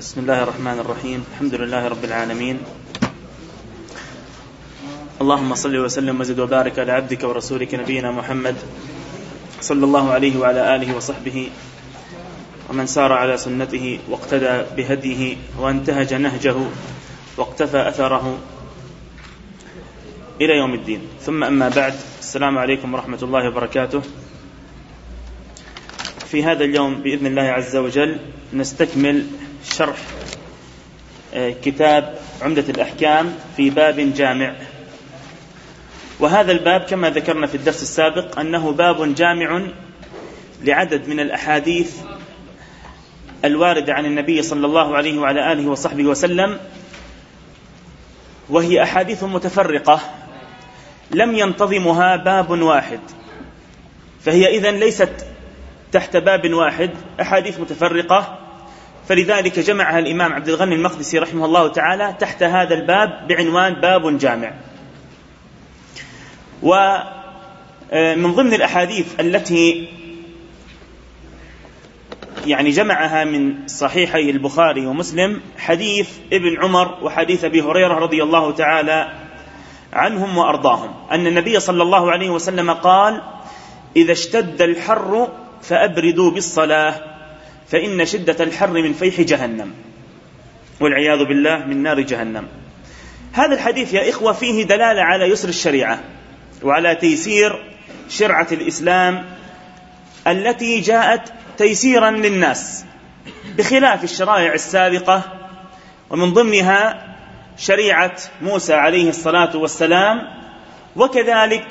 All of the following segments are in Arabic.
بسم الله الرحمن الرحيم. الحمد لله رب العالمين، اللهم صل وسلم وزد وبارك على عبدك ورسولك نبينا محمد صلى الله عليه وعلى آله وصحبه ومن سار على سنته واقتدى بهديه وانتهج نهجه واقتفى أثره إلى يوم الدين. ثم أما بعد، السلام عليكم ورحمة الله وبركاته. في هذا اليوم بإذن الله عز وجل نستكمل شرح كتاب عمدة الأحكام في باب جامع. وهذا الباب كما ذكرنا في الدرس السابق أنه باب جامع لعدد من الأحاديث الواردة عن النبي صلى الله عليه وعلى آله وصحبه وسلم، وهي أحاديث متفرقة لم ينتظمها باب واحد، فهي إذن ليست تحت باب واحد، أحاديث متفرقة، فلذلك جمعها الإمام عبد الغني المقدسي رحمه الله تعالى تحت هذا الباب بعنوان باب جامع. ومن ضمن الأحاديث التي جمعها من صحيحي البخاري ومسلم حديث ابن عمر وحديث أبي هريرة رضي الله تعالى عنهم وأرضاهم أن النبي صلى الله عليه وسلم قال: إذا اشتد الحر فأبردوا بالصلاة فإن شدة الحر من فيح جهنم، والعياذ بالله من نار جهنم. هذا الحديث يا إخوة فيه دلالة على يسر الشريعة وعلى تيسير شرعة الإسلام التي جاءت تيسيرا للناس بخلاف الشرائع السابقة، ومن ضمنها شريعة موسى عليه الصلاة والسلام، وكذلك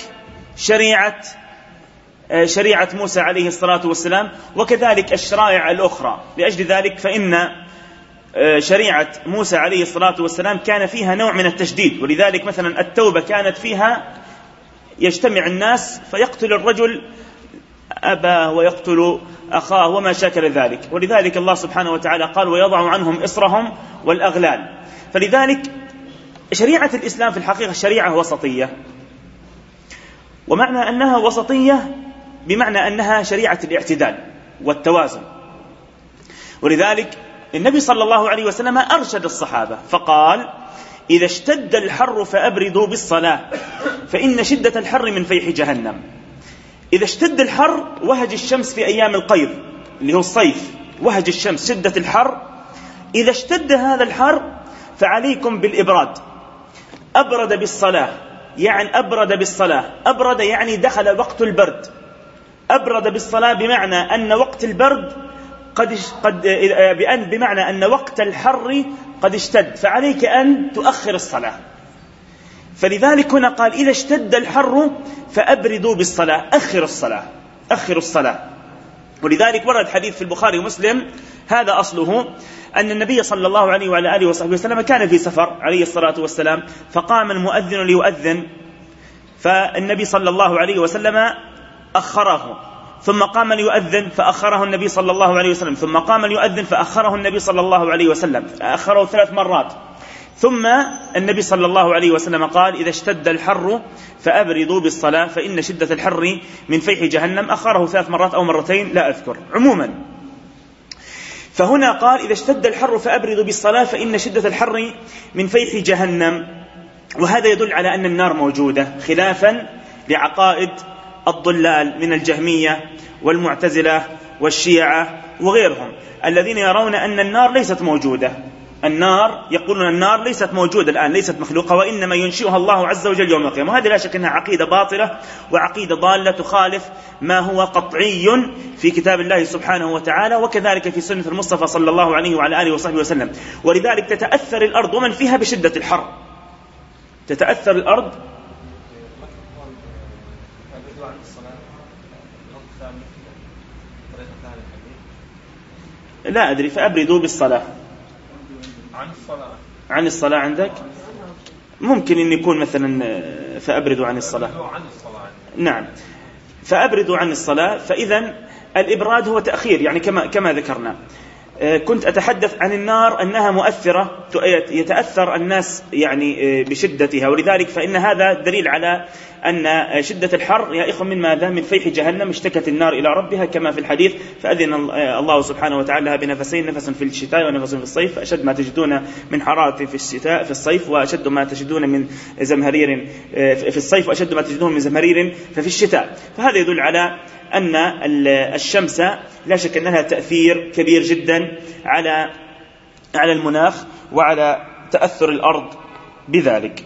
شريعة موسى عليه الصلاة والسلام، وكذلك الشرائع الأخرى. لأجل ذلك فإن شريعة موسى عليه الصلاة والسلام كان فيها نوع من التشديد، ولذلك مثلا التوبة كانت فيها يجتمع الناس فيقتل الرجل أباه ويقتل أخاه وما شاكل ذلك، ولذلك الله سبحانه وتعالى قال: ويضع عنهم إصرهم والأغلال. فلذلك شريعة الإسلام في الحقيقة شريعة وسطية، ومعنى أنها وسطية بمعنى أنها شريعة الاعتدال والتوازن. ولذلك النبي صلى الله عليه وسلم أرشد الصحابة فقال: إذا اشتد الحر فأبردوا بالصلاة فإن شدة الحر من فيح جهنم. إذا اشتد الحر، وهج الشمس في أيام القيظ اللي هو الصيف، وهج الشمس شدة الحر. إذا اشتد هذا الحر فعليكم بالإبراد. أبرد بالصلاة يعني أبرد بالصلاة، أبرد يعني دخل وقت البرد. أبرد بالصلاة بمعنى أن وقت البرد بمعنى أن وقت الحر قد اشتد، فعليك أن تؤخر الصلاة. فلذلك هنا قال: إذا اشتد الحر فأبردوا بالصلاة، أخروا الصلاة. ولذلك ورد حديث في البخاري ومسلم، هذا أصله أن النبي صلى الله عليه وعلى آله وصحبه وسلم كان في سفر عليه الصلاة والسلام، فقام المؤذن ليؤذن، فالنبي صلى الله عليه وسلم أخره، ثم قام ليؤذن فأخره النبي صلى الله عليه وسلم، ثم قام ليؤذن فأخره النبي صلى الله عليه وسلم، أخره 3 مرات. ثم النبي صلى الله عليه وسلم قال: إذا اشتد الحر فأبردوا بالصلاة فإن شدة الحر من فيح جهنم. أخره 3 مرات أو مرتين لا أذكر عموما. فهنا قال: إذا اشتد الحر فأبردوا بالصلاة فإن شدة الحر من فيح جهنم. وهذا يدل على أن النار موجودة، خلافا لعقائد الضلال من الجهمية والمعتزلة والشيعة وغيرهم الذين يرون أن النار ليست موجودة. يقولون النار ليست موجودة الآن، ليست مخلوقة، وإنما ينشئها الله عز وجل يوم القيامة. وهذه لا شك أنها عقيدة باطلة وعقيدة ضالة تخالف ما هو قطعي في كتاب الله سبحانه وتعالى، وكذلك في سنة المصطفى صلى الله عليه وعلى آله وصحبه وسلم. ولذلك تتأثر الأرض ومن فيها بشدة الحر، تتأثر الأرض. لا أدري، فأبردوا بالصلاة عن الصلاة عندك ممكن أن يكون مثلا فأبردوا عن الصلاة. نعم، فأبردوا عن الصلاة. فإذن الإبراد هو تأخير، يعني كما ذكرنا. كنت أتحدث عن النار أنها مؤثرة، يتأثر الناس يعني بشدتها، ولذلك فإن هذا دليل على أن شدة الحر يا إخوة من ماذا؟ من فيح جهنم. اشتكت النار إلى ربها كما في الحديث، فأذن الله سبحانه وتعالى لها بنفسين، نفس في الشتاء ونفس في الصيف، فأشد ما تجدون من حرارة في الشتاء في الصيف، وأشد ما تجدون من زمهرير في الصيف، وأشد ما تجدون من زمهرير ففي الشتاء. فهذا يدل على أن الشمس لا شك أنها تأثير كبير جدا على المناخ وعلى تأثر الأرض بذلك.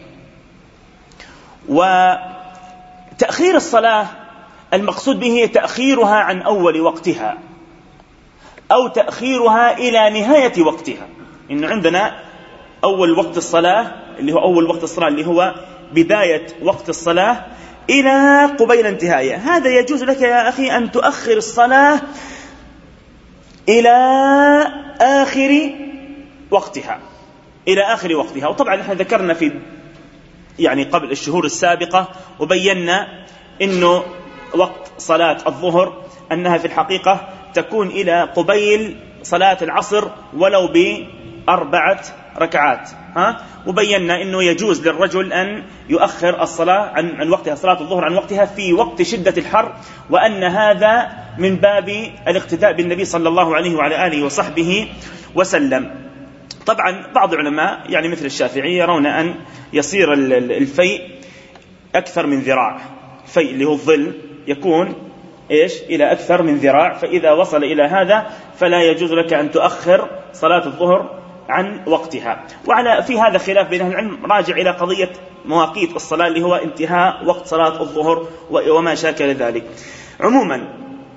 وتأخير الصلاة المقصود به تأخيرها عن أول وقتها أو تأخيرها إلى نهاية وقتها. إنه عندنا أول وقت الصلاة اللي هو أول وقت الصلاة اللي هو بداية وقت الصلاة إلى قبيل انتهائها. هذا يجوز لك يا أخي أن تؤخر الصلاة إلى آخر وقتها، إلى آخر وقتها. وطبعا نحن ذكرنا في يعني قبل الشهور السابقة وبينا إنه وقت صلاة الظهر أنها في الحقيقة تكون إلى قبيل صلاة العصر ولو ب4 ركعات. وبينا أنه يجوز للرجل أن يؤخر الصلاة عن وقتها، صلاة الظهر عن وقتها في وقت شدة الحر، وأن هذا من باب الاقتداء بالنبي صلى الله عليه وعلى آله وصحبه وسلم. طبعا بعض العلماء يعني مثل الشافعي يرون أن يصير الفيء أكثر من ذراع، الفيء اللي هو الظل يكون إلى أكثر من ذراع، فإذا وصل إلى هذا فلا يجوز لك أن تؤخر صلاة الظهر عن وقتها. وعلى في هذا خلاف بين العلم، راجع إلى قضية مواقيت الصلاة اللي هو انتهاء وقت صلاة الظهر وما شاكل ذلك. عموما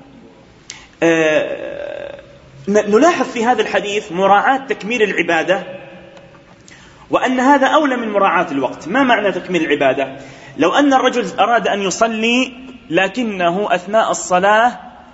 نلاحظ في هذا الحديث مراعاة تكميل العبادة، وأن هذا أولى من مراعاة الوقت. ما معنى تكميل العبادة؟ لو أن الرجل أراد أن يصلي لكنه أثناء الصلاة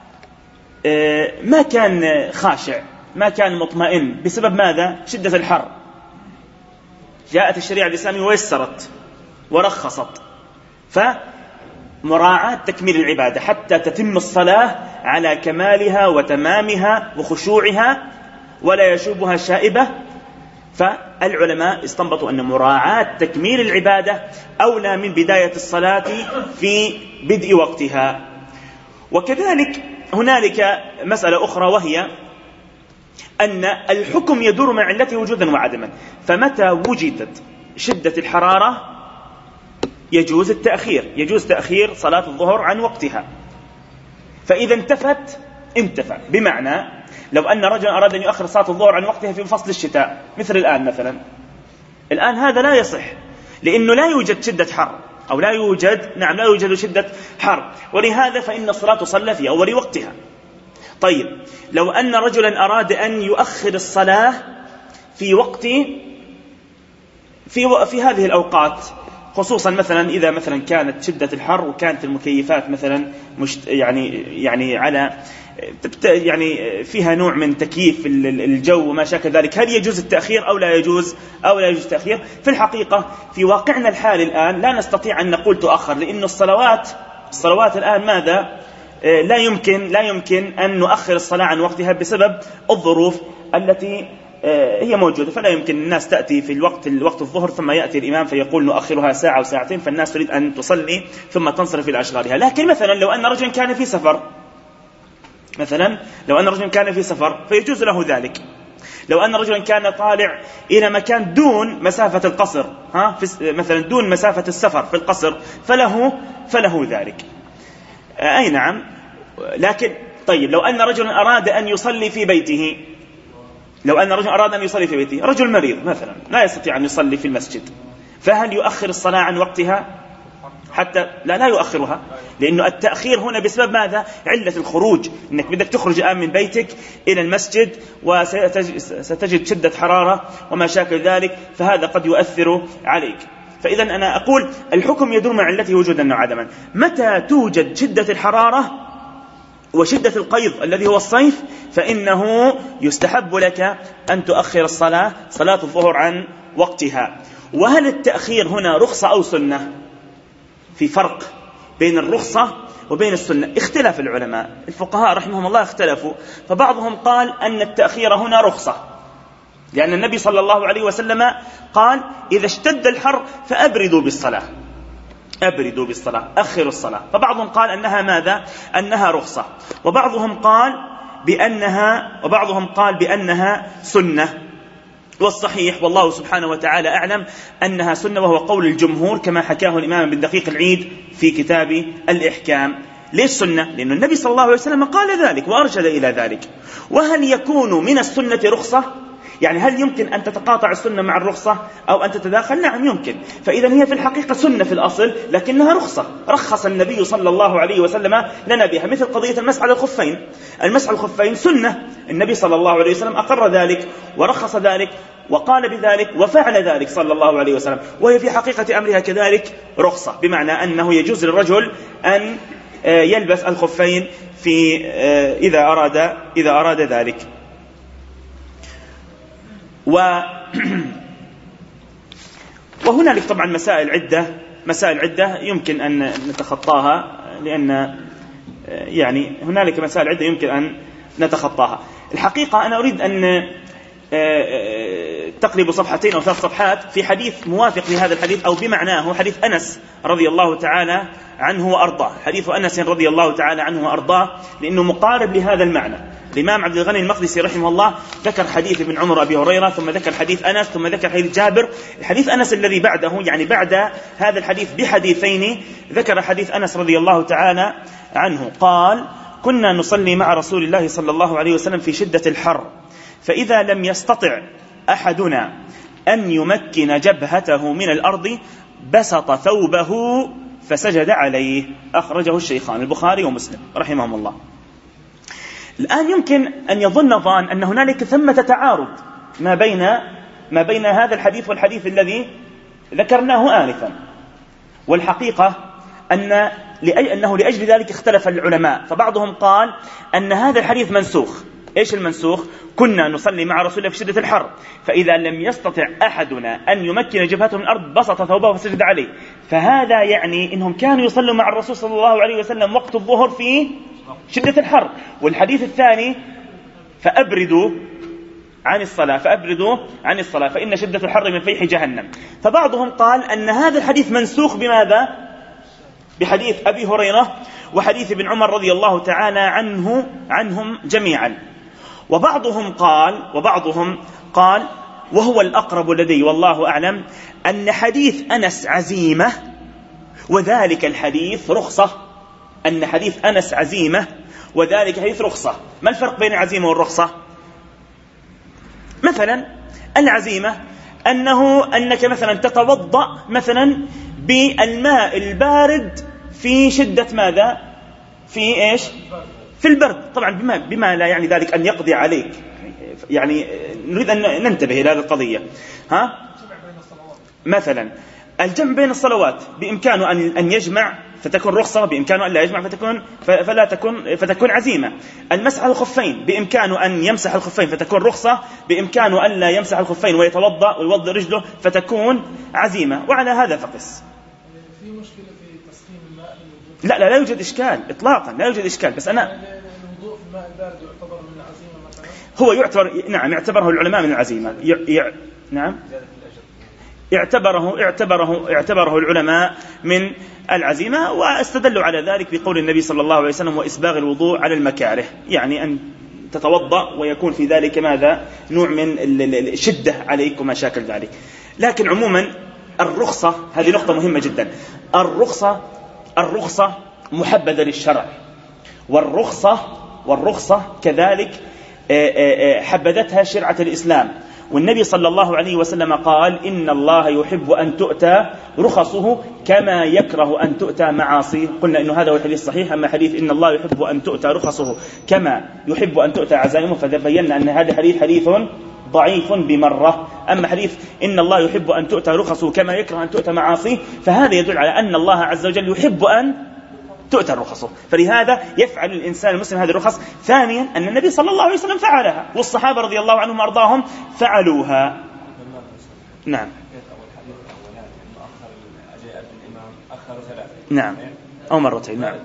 ما كان خاشع، ما كان مطمئن، بسبب ماذا؟ شدة الحر. جاءت الشريعة الإسلامية ويسرت ورخصت، فمراعاة تكميل العبادة حتى تتم الصلاة على كمالها وتمامها وخشوعها ولا يشوبها شائبة. فالعلماء استنبطوا أن مراعاة تكميل العبادة أولى من بداية الصلاة في بدء وقتها. وكذلك هنالك مسألة أخرى، وهي أن الحكم يدور مع علته وجودا وعدما. فمتى وجدت شدة الحرارة يجوز التأخير، يجوز تأخير صلاة الظهر عن وقتها. فإذا انتفى. بمعنى لو أن رجل أراد أن يؤخر صلاة الظهر عن وقتها في فصل الشتاء مثل الآن مثلا، الآن هذا لا يصح، لأنه لا يوجد شدة حر، أو لا يوجد شدة حر، ولهذا فإن الصلاة تصلى في أول وقتها. طيب لو أن رجلا أراد أن يؤخر الصلاة في وقت في هذه الأوقات، خصوصا مثلا إذا مثلا كانت شدة الحر وكانت المكيفات مثلا يعني على يعني فيها نوع من تكييف الجو وما شاكل ذلك، هل يجوز التأخير أو لا يجوز التأخير؟ في الحقيقة في واقعنا الحالي الآن لا نستطيع أن نقول تؤخر، لأن الصلوات الآن ماذا؟ لا يمكن أن نؤخر الصلاة عن وقتها بسبب الظروف التي هي موجودة. فلا يمكن الناس تأتي في الوقت الظهر ثم يأتي الإمام فيقول نؤخرها ساعة وساعتين، فالناس تريد أن تصلي ثم تنصرف إلى أشغالها. لكن مثلا لو أن رجل كان في سفر فيجوز له ذلك. لو أن رجلا كان طالع إلى مكان دون مسافة القصر، مثلا دون مسافة السفر في القصر، فله ذلك. أي نعم. لكن طيب لو أن رجلا أراد أن يصلي في بيته، رجل مريض مثلا لا يستطيع أن يصلي في المسجد، فهل يؤخر الصلاة عن وقتها؟ حتى لا يؤخرها، لأنه التأخير هنا بسبب ماذا؟ علة الخروج، إنك بدك تخرج الآن من بيتك إلى المسجد وستجد شدة حرارة وما شاكل ذلك، فهذا قد يؤثر عليك. فإذا أنا أقول الحكم يدور مع علته وجودا وعدما. متى توجد شدة الحرارة وشدة القيض الذي هو الصيف، فإنه يستحب لك أن تؤخر صلاة الظهر عن وقتها. وهل التأخير هنا رخصة أو سنة؟ في فرق بين الرخصة وبين السنة. اختلف العلماء الفقهاء رحمهم الله اختلفوا، فبعضهم قال أن التأخير هنا رخصة، لأن النبي صلى الله عليه وسلم قال إذا اشتد الحر فأبردوا بالصلاة، أبردوا بالصلاة، أخروا الصلاة. فبعضهم قال أنها ماذا؟ أنها رخصة، وبعضهم قال بأنها سنة. والصحيح والله سبحانه وتعالى أعلم أنها سنة، وهو قول الجمهور كما حكاه الإمام بن دقيق العيد في كتاب الإحكام. ليش سنة؟ لأن النبي صلى الله عليه وسلم قال ذلك وأرشد إلى ذلك. وهل يكون من السنة رخصة؟ يعني هل يمكن أن تتقاطع السنة مع الرخصة أو أن تتداخل؟ نعم يمكن. فإذا هي في الحقيقة سنة في الأصل، لكنها رخصة، رخص النبي صلى الله عليه وسلم لنا بها، مثل قضية المسح على الخفين. المسح على الخفين سنة، النبي صلى الله عليه وسلم أقر ذلك ورخص ذلك وقال بذلك وفعل ذلك صلى الله عليه وسلم، وهي في حقيقة أمرها كذلك رخصة، بمعنى أنه يجوز للرجل أن يلبس الخفين في إذا أراد ذلك. وهنالك طبعا مسائل عدة يمكن أن نتخطاها، لأن يعني هنالك مسائل عدة يمكن أن نتخطاها. الحقيقة أنا أريد أن تقلب صفحتين أو 3 صفحات في حديث موافق لهذا الحديث أو بمعناه، حديث أنس رضي الله تعالى عنه وأرضاه. حديث أنس رضي الله تعالى عنه وأرضاه لأنه مقارب لهذا المعنى. الإمام عبد الغني المقدسي رحمه الله ذكر حديث ابن عمر أبي هريرة، ثم ذكر حديث أنس، ثم ذكر حديث جابر. الحديث أنس الذي بعده، يعني بعد هذا الحديث بحديثين، ذكر حديث أنس رضي الله تعالى عنه قال: كنا نصلي مع رسول الله صلى الله عليه وسلم في شدة الحر، فإذا لم يستطع أحدنا أن يمكن جبهته من الأرض بسط ثوبه فسجد عليه. أخرجه الشيخان البخاري ومسلم رحمهم الله. الآن يمكن أن يظن ظان أن هنالك ثمة تعارض ما بين هذا الحديث والحديث الذي ذكرناه آنفا، والحقيقة أنه لأجل ذلك اختلف العلماء. فبعضهم قال أن هذا الحديث منسوخ. إيش المنسوخ؟ كنا نصلي مع رسول الله في شدة الحر، فإذا لم يستطع أحدنا أن يمكن جبهته من الأرض بسط ثوبه فسجد عليه. فهذا يعني إنهم كانوا يصلوا مع الرسول صلى الله عليه وسلم وقت الظهر في شدة الحر. والحديث الثاني فأبردوا عن الصلاة فإن شدة الحر من فيح جهنم. فبعضهم قال أن هذا الحديث منسوخ بماذا؟ بحديث أبي هريرة وحديث ابن عمر رضي الله تعالى عنهم جميعا. وبعضهم قال وهو الأقرب لدي والله أعلم أن حديث أنس عزيمة وذلك الحديث رخصة. أن حديث أنس عزيمة وذلك حديث رخصة. ما الفرق بين العزيمة والرخصة؟ مثلا العزيمة أنك مثلا تتوضأ مثلا بالماء البارد في شدة ماذا؟ في إيش؟ في البرد. طبعا بما لا يعني ذلك أن يقضي عليك، يعني نريد أن ننتبه إلى هذه القضية. مثلا الجمع بين الصلوات بإمكانه أن يجمع فتكون رخصة، بإمكانه أن لا يجمع فتكون عزيمة. المسح على الخفين بإمكانه أن يمسح الخفين فتكون رخصة، بإمكانه أن لا يمسح الخفين ويتوضأ ويوضأ رجله فتكون عزيمة. وعلى هذا فقس. في مشكلة في تسخين الماء؟ لا يوجد إشكال إطلاقا، لا يوجد إشكال. بس أنا الوضوء في الماء البارد يعتبر من العزيمة مثلا؟ هو يعتبر، نعم يعتبره العلماء من العزيمة. نعم اعتبره العلماء من العزيمة، واستدلوا على ذلك بقول النبي صلى الله عليه وسلم: وإسباغ الوضوء على المكاره، يعني أن تتوضأ ويكون في ذلك ماذا؟ نوع من الشدة عليك وما شاكل ذلك. لكن عموما الرخصة هذه نقطة مهمة جدا. الرخصة محبذة للشرع، والرخصة كذلك حبذتها شرعة الإسلام. والنبي صلى الله عليه وسلم قال: إن الله يحب أن تؤتى رخصه كما يكره أن تؤتى معاصيه. قلنا إنه هذا هو الحديث الصحيح. أما حديث إن الله يحب أن تؤتى رخصه كما يحب أن تؤتى عزائمه فبينا أن هذا حديث ضعيف بمرة. أما حديث إن الله يحب أن تؤتى رخصه كما يكره أن تؤتى معاصيه فهذا يدل على أن الله عز وجل يحب أن تؤتى رخصه، فلهذا يفعل الإنسان المسلم هذه الرخص. ثانيا أن النبي صلى الله عليه وسلم فعلها والصحابة رضي الله عنهم وأرضاهم فعلوها. نعم. نعم. أو مرتين. نعم.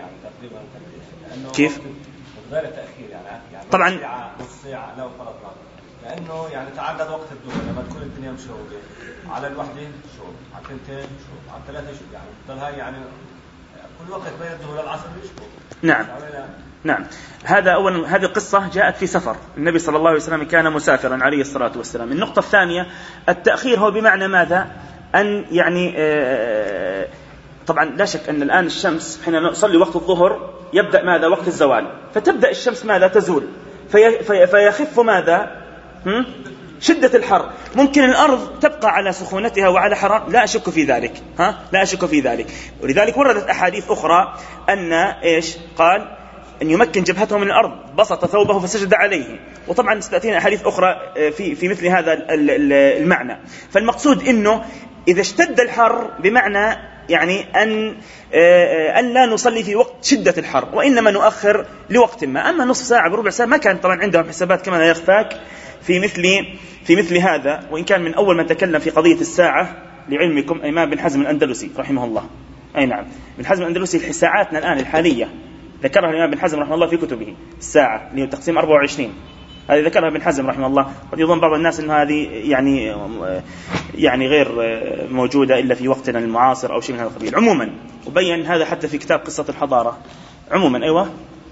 كيف؟ مقدار التأخير يعني طبعا نص ساعة لو فرضنا، لأنه يعني تعدد وقت الظهر لما تكون الدنيا مشوبة، على الوحدة شوب، على الثنتين شوب، على الثلاثة شوب، يعني تضل هاي يعني كل وقت بين الظهر والعصر يشوب. نعم. نعم. هذا أولا، هذه القصة جاءت في سفر، النبي صلى الله عليه وسلم كان مسافرا عليه الصلاة والسلام. النقطة الثانية، التأخير هو بمعنى ماذا؟ أن يعني طبعا لا شك أن الآن الشمس حين نصلي وقت الظهر يبدأ ماذا؟ وقت الزوال، فتبدأ الشمس ماذا؟ تزول، فيخف ماذا؟ شدة الحر. ممكن الأرض تبقى على سخونتها وعلى حرارة، لا أشك في ذلك، لا أشك في ذلك. ولذلك وردت أحاديث أخرى أن إيش قال؟ أن يمكن جبهته من الأرض، بسط ثوبه فسجد عليه. وطبعا ستأتينا أحاديث أخرى في مثل هذا المعنى. فالمقصود أنه إذا اشتد الحر بمعنى يعني أن لا نصلي في وقت شدة الحر، وإنما نؤخر لوقت ما. أما نصف ساعة بربع ساعة ما كان طبعا عندهم حسابات كما لا يخفاك في مثل هذا. وإن كان من أول من تكلم في قضية الساعة لعلمكم إمام بن حزم الأندلسي رحمه الله. أي نعم، بن حزم الأندلسي ساعاتنا الآن الحالية ذكرها الإمام بن حزم رحمه الله في كتبه، الساعة اللي هو تقسيم 24 هذه ذكرها ابن حزم رحمه الله. قد يظن بعض الناس أن هذه يعني غير موجودة إلا في وقتنا المعاصر أو شيء من هذا القبيل. عموما وبين هذا حتى في كتاب قصة الحضارة. عموما أيوة،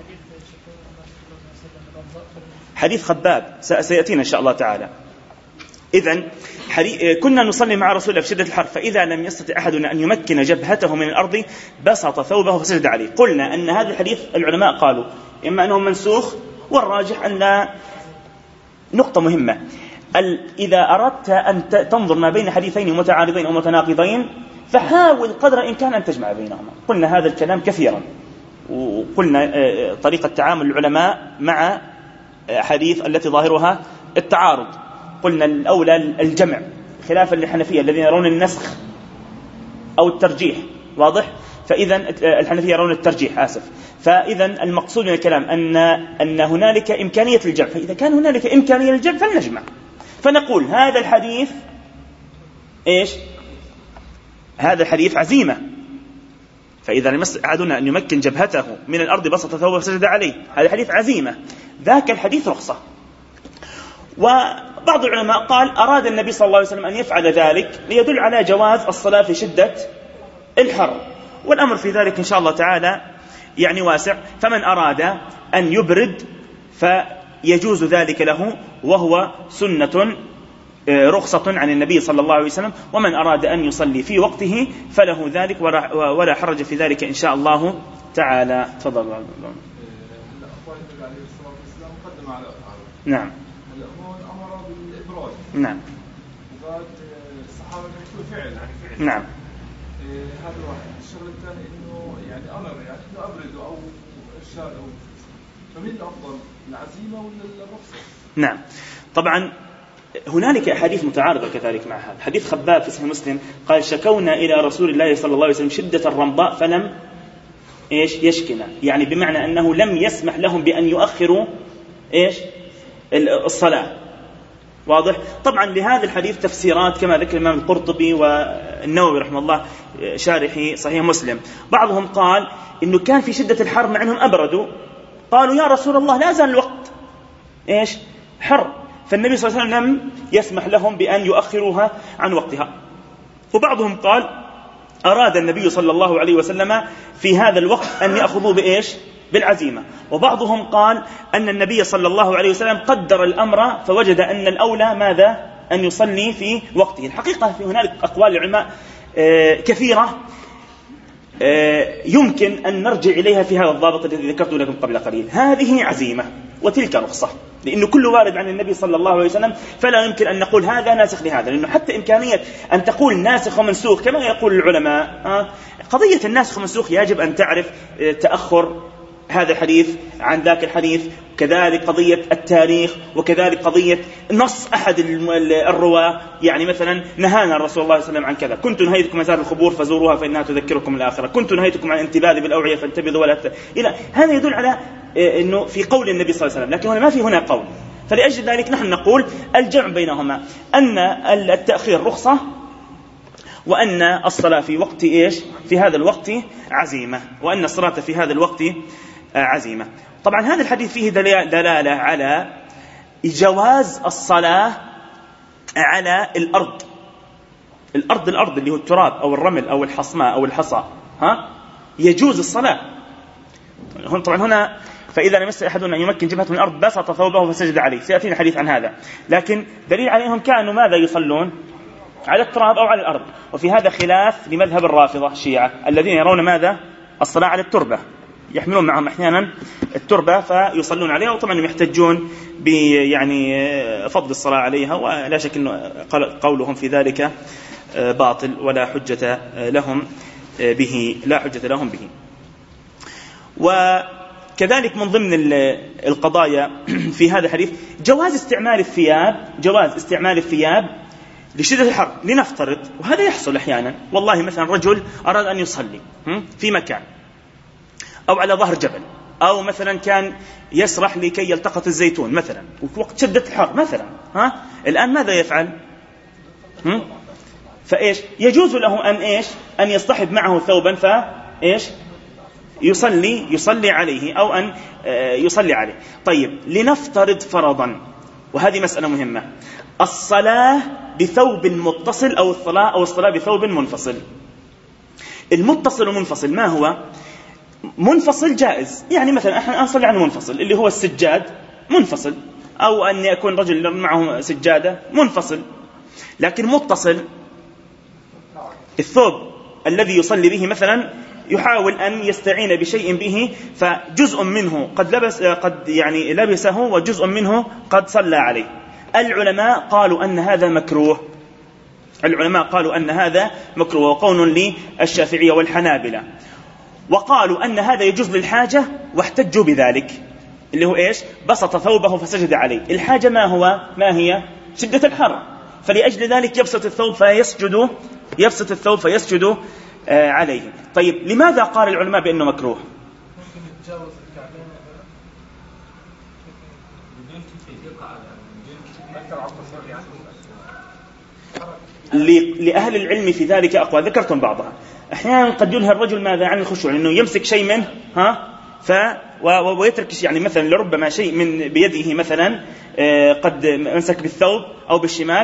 حديث خباب سيأتينا إن شاء الله تعالى. إذن كنا نصلي مع رسول الله في شدة الحر، فإذا لم يستطع أحدنا أن يمكن جبهته من الأرض بسط ثوبه فسجد عليه. قلنا أن هذا الحديث العلماء قالوا إما أنه منسوخ، والراجح أن نقطة مهمة، إذا أردت أن تنظر ما بين حديثين متعارضين أو متناقضين فحاول قدر الإمكان أن تجمع بينهما. قلنا هذا الكلام كثيرا، وقلنا طريقة تعامل العلماء مع حديث التي ظاهرها التعارض. قلنا الأولى الجمع، خلافا للحنفية الذين يرون النسخ أو الترجيح. واضح؟ فإذا الحنفية يرون الترجيح، آسف. فإذا المقصود من الكلام أن هنالك إمكانية الجمع، فإذا كان هنالك إمكانية للجمع فلنجمع، فنقول هذا الحديث إيش؟ هذا الحديث عزيمة، فإذا لم يستطع أحدنا أن يمكن جبهته من الأرض بسط ثوبه فسجد عليه، هذا الحديث عزيمة. ذاك الحديث رخصة. وبعض العلماء قال أراد النبي صلى الله عليه وسلم أن يفعل ذلك ليدل على جواز الصلاة في شدة الحر، والأمر في ذلك إن شاء الله تعالى يعني واسع. فمن أراد أن يبرد فيجوز ذلك له، وهو سنة رخصة عن النبي صلى الله عليه وسلم. ومن أراد أن يصلي في وقته فله ذلك ولا حرج في ذلك إن شاء الله تعالى. تفضل. نعم. أمر بالإبراج. نعم. وقال الصحابة يقولوا فعل. نعم. هذا واحد. الشغل الثاني إنه يعني أمر يعني إنه أبرد أو إرشاد أو فمن الأفضل العزيمة ولا الرخصة؟ نعم. طبعا هنالك أحاديث متعارضة كذلك مع هذا. حديث خباب في صحيح مسلم قال شكونا إلى رسول الله صلى الله عليه وسلم شدة الرمضاء فلم يشكنا، يعني بمعنى أنه لم يسمح لهم بأن يؤخروا الصلاة. واضح؟ طبعا لهذا الحديث تفسيرات كما ذكر الإمام القرطبي والنووي رحمه الله شارحي صحيح مسلم. بعضهم قال إنه كان في شدة الحر مع أنهم أبردوا، قالوا يا رسول الله لا زال الوقت حر، فالنبي صلى الله عليه وسلم لم يسمح لهم بأن يؤخروها عن وقتها. وبعضهم قال أراد النبي صلى الله عليه وسلم في هذا الوقت أن يأخذوا بالعزيمة. وبعضهم قال أن النبي صلى الله عليه وسلم قدر الأمر فوجد أن الأولى ماذا؟ أن يصلي في وقته. الحقيقة في هنالك أقوال العلماء كثيرة يمكن أن نرجع إليها في هذا الضابط الذي ذكرته لكم قبل قليل. هذه عزيمة وتلك رخصة، لأنه كل وارد عن النبي صلى الله عليه وسلم، فلا يمكن أن نقول هذا ناسخ لهذا، لأنه حتى إمكانية أن تقول ناسخ ومنسوخ كما يقول العلماء، قضية الناسخ ومنسوخ يجب أن تعرف تأخر هذا الحديث عن ذاك الحديث، كذلك قضية التاريخ، وكذلك قضية نص أحد الرواة. يعني مثلا نهانا الرسول الله صلى الله عليه وسلم عن كذا، كنت نهيتكم مزار الخبور فزوروها فإنها تذكركم الآخرة، كنت نهيتكم عن الانتباذ بالأوعية فانتبذوا ولا إلى هذا يدل على أنه في قول النبي صلى الله عليه وسلم، لكن هنا ما في هنا قول. فلأجل ذلك نحن نقول الجمع بينهما، أن التأخير رخصة، وأن الصلاة في وقت إيش؟ في هذا الوقت عزيمة، وأن الصلاة في هذا الوقت عزيمة. طبعا هذا الحديث فيه دلالة على جواز الصلاة على الأرض اللي هو التراب أو الرمل أو الحصماء أو الحصى، يجوز الصلاة. طبعا هنا فإذا لم يستطع أحد أن يمكن جبهته من الأرض بسط ثوبه فسجد عليه، سيأتينا الحديث عن هذا. لكن دليل عليهم كانوا ماذا يصلون؟ على التراب أو على الأرض. وفي هذا خلاف لمذهب الرافضة الشيعة الذين يرون ماذا؟ الصلاة على التربة، يحملون معهم أحيانا التربة فيصلون عليها، وطبعا يحتجون يعني فضل الصلاة عليها، ولا شك أن قولهم في ذلك باطل ولا حجة لهم به، لا حجة لهم به. وكذلك من ضمن القضايا في هذا الحديث جواز استعمال الثياب لشدة الحر. لنفترض، وهذا يحصل أحيانا، والله مثلا رجل أراد أن يصلي في مكان أو على ظهر جبل، أو مثلا كان يسرح لكي يلتقط الزيتون مثلا وقت شدة الحر مثلا، الآن ماذا يفعل؟ فإيش يجوز له أن يصطحب معه ثوبا فإيش يصلي عليه، أو أن يصلي عليه. طيب لنفترض فرضا، وهذه مسألة مهمة، الصلاة بثوب متصل أو الصلاة بثوب منفصل. المتصل والمنفصل ما هو؟ منفصل جائز، يعني مثلا احنا نصلي على منفصل اللي هو السجاد منفصل، أو أن يكون رجل معه سجادة منفصل. لكن متصل الثوب الذي يصلي به مثلا يحاول أن يستعين بشيء به، فجزء منه قد لبسه وجزء منه قد صلى عليه. العلماء قالوا أن هذا مكروه، وقول للشافعية والحنابلة، وقالوا أن هذا يجوز للحاجة واحتجوا بذلك، اللي هو إيش؟ بسط ثوبه فسجد عليه. الحاجة ما هي؟ شدة الحر، فلأجل ذلك يبسط الثوب فيسجد عليه. طيب لماذا قال العلماء بأنه مكروه؟ لأهل العلم في ذلك أقوى، ذكرتم بعضها. أحيانا قد ينهى الرجل ماذا عن الخشوع، لأنه يمسك شيء منه ويترك يعني مثلا لربما شيء من بيده مثلا قد مسك بالثوب أو بالشمال،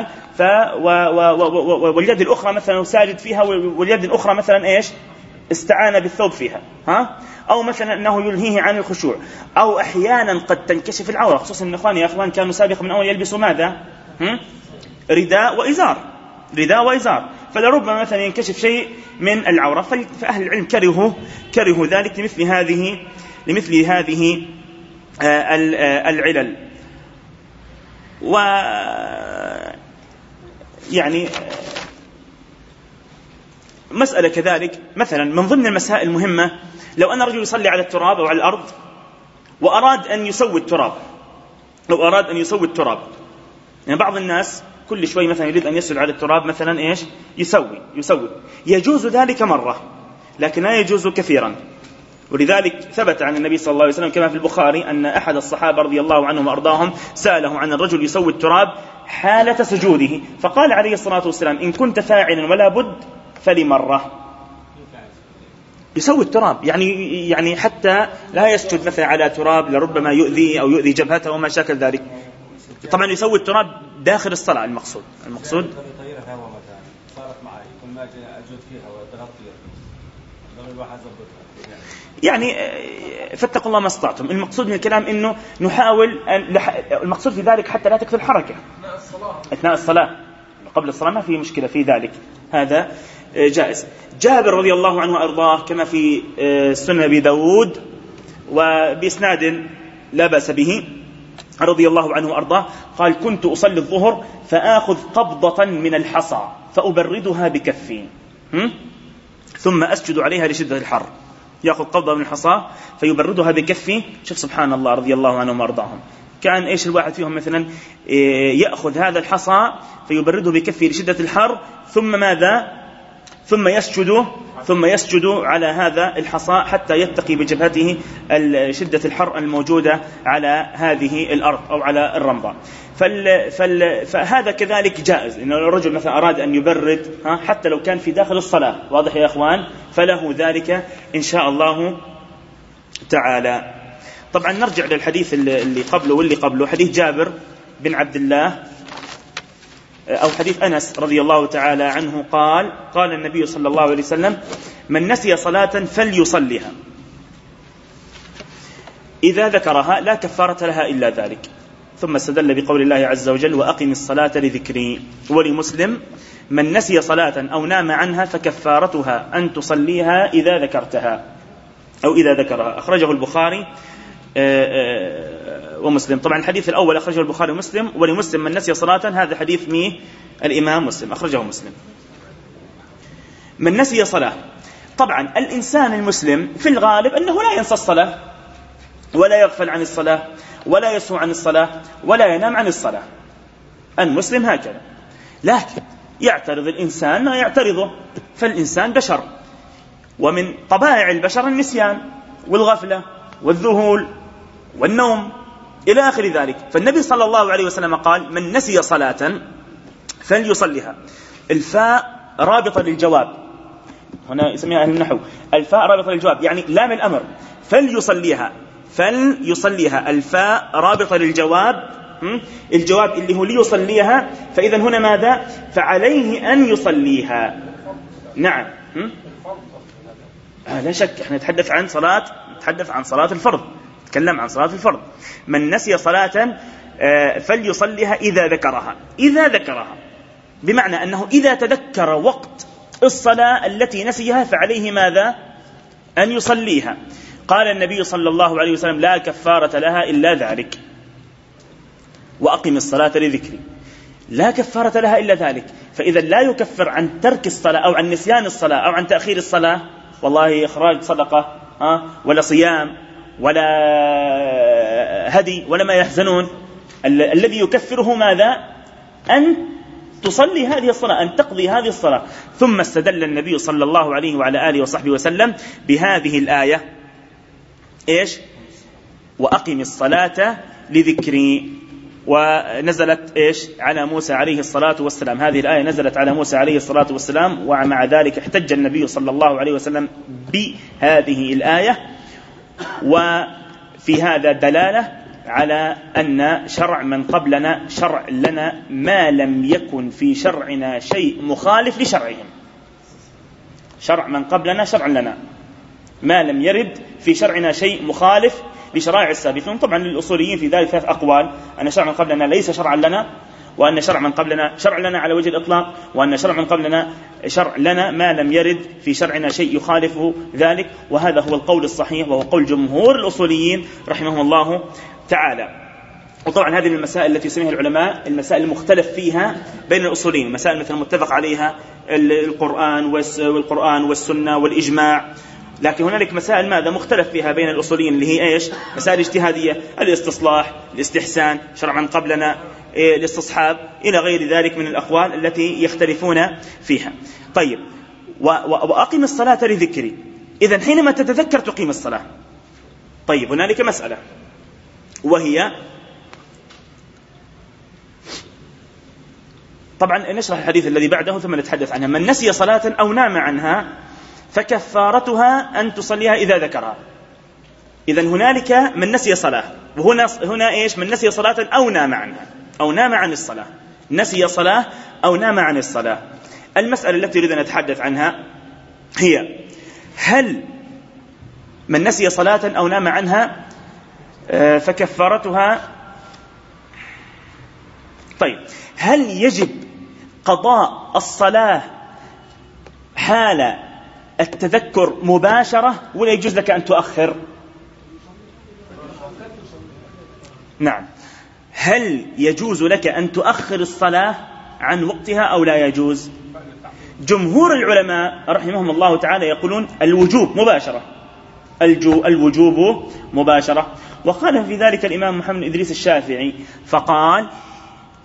واليد الأخرى مثلا ساجد فيها، واليد الأخرى مثلا استعان بالثوب فيها، أو مثلا أنه يلهيه عن الخشوع. أو أحيانا قد تنكشف العورة، خصوصا أن إخواني يا أخوان كانوا سابقا من أول يلبسوا ماذا؟ رداء وإزار، فلربما مثلا ينكشف شيء من العورة، فأهل العلم كرهوا ذلك لمثل هذه العلل. ويعني مسألة كذلك مثلا من ضمن المسائل المهمة، لو أن رجل يصلي على التراب أو على الأرض وأراد أن يسوي التراب، يعني بعض الناس كل شوي مثلا يريد أن يسجد على التراب مثلا يسوي يجوز ذلك مرة، لكن لا يجوز كثيرا. ولذلك ثبت عن النبي صلى الله عليه وسلم كما في البخاري أن أحد الصحابة رضي الله عنهم وأرضاهم سأله عن الرجل يسوي التراب حالة سجوده، فقال عليه الصلاة والسلام: إن كنت فاعلا ولا بد فلمرة. يسوي التراب يعني حتى لا يسجد مثلا على تراب لربما يؤذي أو يؤذي جبهته وما شاكل ذلك. طبعا يسوي التراب داخل الصلاة. المقصود يعني فاتقوا الله ما استطعتم. المقصود من الكلام إنه نحاول المقصود في ذلك حتى لا تكثر الحركة أثناء الصلاة. قبل الصلاة ما في مشكلة في ذلك، هذا جائز. جابر رضي الله عنه وأرضاه كما في سنن أبي داود وبإسناد لا بأس به رضي الله عنه وأرضاه قال: كنت أصلي الظهر فآخذ قبضة من الحصى فأبردها بكفي ثم أسجد عليها لشدة الحر. يأخذ قبضة من الحصى فيبردها بكفي. شوف سبحان الله رضي الله عنهم وأرضاهم، كان الواحد فيهم مثلا يأخذ هذا الحصى فيبرده بكفي لشدة الحر، ثم ماذا؟ ثم يسجد ثم يسجد على هذا الحصى حتى يتقي بجبهته شدة الحر الموجودة على هذه الأرض أو على الرمضة. فهذا كذلك جائز، إن الرجل مثلا أراد أن يبرد حتى لو كان في داخل الصلاة، واضح يا أخوان، فله ذلك إن شاء الله تعالى. طبعا نرجع للحديث اللي قبله واللي قبله، حديث جابر بن عبد الله أو حديث أنس رضي الله تعالى عنه قال النبي صلى الله عليه وسلم: من نسي صلاة فليصليها إذا ذكرها لا كفارة لها إلا ذلك. ثم استدل بقول الله عز وجل: وأقم الصلاة لذكري. ولمسلم: من نسي صلاة أو نام عنها فكفارتها أن تصليها إذا ذكرتها أو إذا ذكرها. أخرجه البخاري ومسلم. طبعا الحديث الأول أخرجه البخاري ومسلم، ولمسلم: من نسي صلاة، هذا حديث الإمام مسلم، أخرجه مسلم. من نسي صلاة، طبعا الإنسان المسلم في الغالب أنه لا ينسى الصلاة ولا يغفل عن الصلاة ولا يسهو عن الصلاة ولا ينام عن الصلاة، المسلم هكذا. لكن يعترض الإنسان ما يعترضه، فالإنسان بشر، ومن طبائع البشر النسيان والغفلة والذهول والنوم إلى آخر ذلك. فالنبي صلى الله عليه وسلم قال: من نسي صلاة فليصليها. الفاء رابطة للجواب، هنا يسميها أهل النحو الفاء رابطة للجواب، يعني لام الأمر، فليصليها الفاء رابطة للجواب، الجواب اللي هو ليصليها، فإذا هنا ماذا؟ فعليه أن يصليها. نعم، لا شك، احنا نتحدث عن صلاة الفرض، نتكلم عن صلاة الفرض. من نسي صلاة فليصليها إذا ذكرها، بمعنى أنه إذا تذكر وقت الصلاة التي نسيها فعليه ماذا؟ أن يصليها. قال النبي صلى الله عليه وسلم: لا كفارة لها إلا ذلك. وأقم الصلاة لذكري، لا كفارة لها إلا ذلك. فإذا لا يكفر عن ترك الصلاة أو عن نسيان الصلاة أو عن تأخير الصلاة، والله إخراج صدقة ولا صيام ولا هدي ولا ما يحزنون، الذي يكفره ماذا؟ أن تصلي هذه الصلاة، أن تقضي هذه الصلاة. ثم استدل النبي صلى الله عليه وعلى آله وصحبه وسلم بهذه الآية، إيش؟ وأقم الصلاة لذكري. ونزلت إيش؟ على موسى عليه الصلاة والسلام. هذه الآية نزلت على موسى عليه الصلاة والسلام، ومع ذلك احتج النبي صلى الله عليه وسلم بهذه الآية. وفي هذا دلالة على أن شرع من قبلنا شرع لنا ما لم يكن في شرعنا شيء مخالف لشرعهم. شرع من قبلنا شرع لنا ما لم يرد في شرعنا شيء مخالف لشرائع السابقين. طبعا للأصوليين في ذلك 3 أقوال: أن شرع من قبلنا ليس شرعا لنا، وأن شرع من قبلنا شرع لنا على وجه الإطلاق، وأن شرع من قبلنا شرع لنا ما لم يرد في شرعنا شيء يخالفه ذلك. وهذا هو القول الصحيح، وهو قول جمهور الأصوليين رحمهم الله تعالى. وطبعا هذه المسائل التي يسميها العلماء المسائل المختلف فيها بين الأصوليين، مسائل مثل المتفق عليها القرآن والسنة والإجماع. لكن هنالك مسائل ماذا مختلف فيها بين الأصوليين، اللي هي إيش؟ مسائل اجتهادية، الاستصلاح، الاستحسان، شرع من قبلنا، الاستصحاب، إلى غير ذلك من الأقوال التي يختلفون فيها. طيب، وأقم الصلاة لذكري، إذن حينما تتذكر تقيم الصلاة. طيب، هنالك مسألة، وهي طبعا نشرح الحديث الذي بعده ثم نتحدث عنها. من نسي صلاة أو نام عنها فكفارتها أن تصليها إذا ذكرها. إذن هنالك من نسي صلاة، وهنا إيش؟ من نسي صلاة أو نام عنها، أو نام عن الصلاة، نسي صلاة أو نام عن الصلاة. المسألة التي نريد أن نتحدث عنها هي: هل من نسي صلاة أو نام عنها فكفارتها، طيب، هل يجب قضاء الصلاة حال التذكر مباشرة ولا يجوز لك أن تؤخر؟ نعم، هل يجوز لك أن تؤخر الصلاة عن وقتها أو لا يجوز؟ جمهور العلماء رحمهم الله تعالى يقولون الوجوب مباشرة، الوجوب مباشرة. وقال في ذلك الإمام محمد إدريس الشافعي فقال: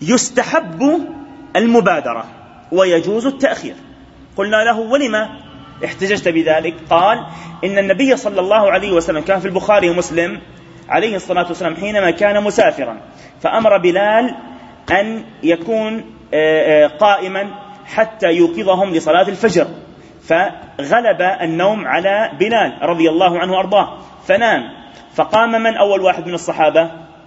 يستحب المبادرة ويجوز التأخير. قلنا له: ولما؟ احتججت بذلك؟ قال إن النبي صلى الله عليه وسلم كان في البخاري ومسلم عليه الصلاة والسلام حينما كان مسافرا فأمر بلال أن يكون قائما حتى يوقظهم لصلاة الفجر، فغلب النوم على بلال رضي الله عنه وأرضاه فنام، فقام من أول واحد من الصحابة؟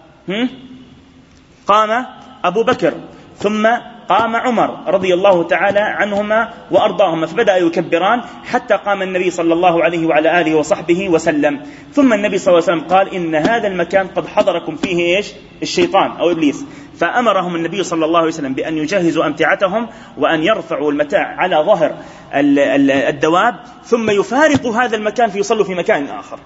قام أبو بكر، ثم قام عمر رضي الله تعالى عنهما وأرضاهما، فبدأ يكبران حتى قام النبي صلى الله عليه وعلى آله وصحبه وسلم. ثم النبي صلى الله عليه وسلم قال إن هذا المكان قد حضركم فيه إيش؟ الشيطان أو إبليس، فأمرهم النبي صلى الله عليه وسلم بأن يجهزوا أمتعتهم وأن يرفعوا المتاع على ظهر الدواب ثم يفارقوا هذا المكان فيصلوا في مكان آخر.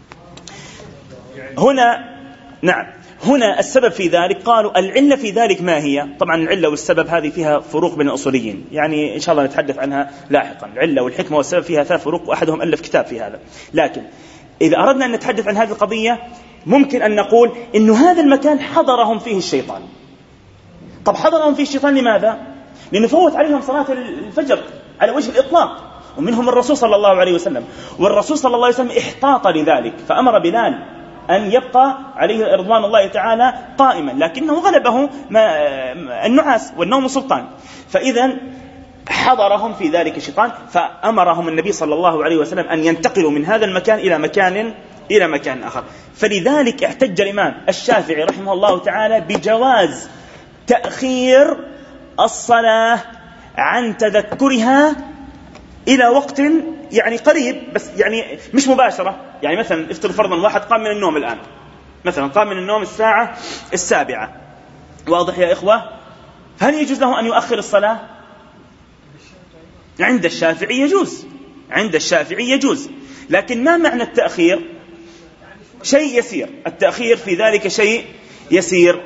هنا السبب في ذلك، قالوا العلة في ذلك ما هي؟ طبعا العلة والسبب هذه فيها فروق بين الأصوليين، يعني إن شاء الله نتحدث عنها لاحقا. العلة والحكمة والسبب فيها 3 فروق، وأحدهم ألف كتاب في هذا. لكن إذا أردنا أن نتحدث عن هذه القضية ممكن أن نقول إنه هذا المكان حضرهم فيه الشيطان. طب حضرهم فيه الشيطان لماذا؟ لأنه فوت عليهم صلاة الفجر على وجه الإطلاق، ومنهم الرسول صلى الله عليه وسلم، والرسول صلى الله عليه وسلم احتاط لذلك فأمر بلال أن يبقى عليه رضوان الله تعالى قائما، لكنه غلبه النعاس والنوم سلطان، فإذا حضرهم في ذلك الشيطان، فأمرهم النبي صلى الله عليه وسلم أن ينتقلوا من هذا المكان إلى مكان آخر. فلذلك احتج الإمام الشافعي رحمه الله تعالى بجواز تأخير الصلاة عن تذكرها إلى وقت يعني قريب، بس يعني مش مباشرة. يعني مثلا افترض فرضا واحد قام من النوم الآن، مثلا قام من النوم الساعة 7، واضح يا إخوة؟ هل يجوز له أن يؤخر الصلاة؟ عند الشافعي يجوز، لكن ما معنى التأخير؟ شيء يسير، التأخير في ذلك شيء يسير.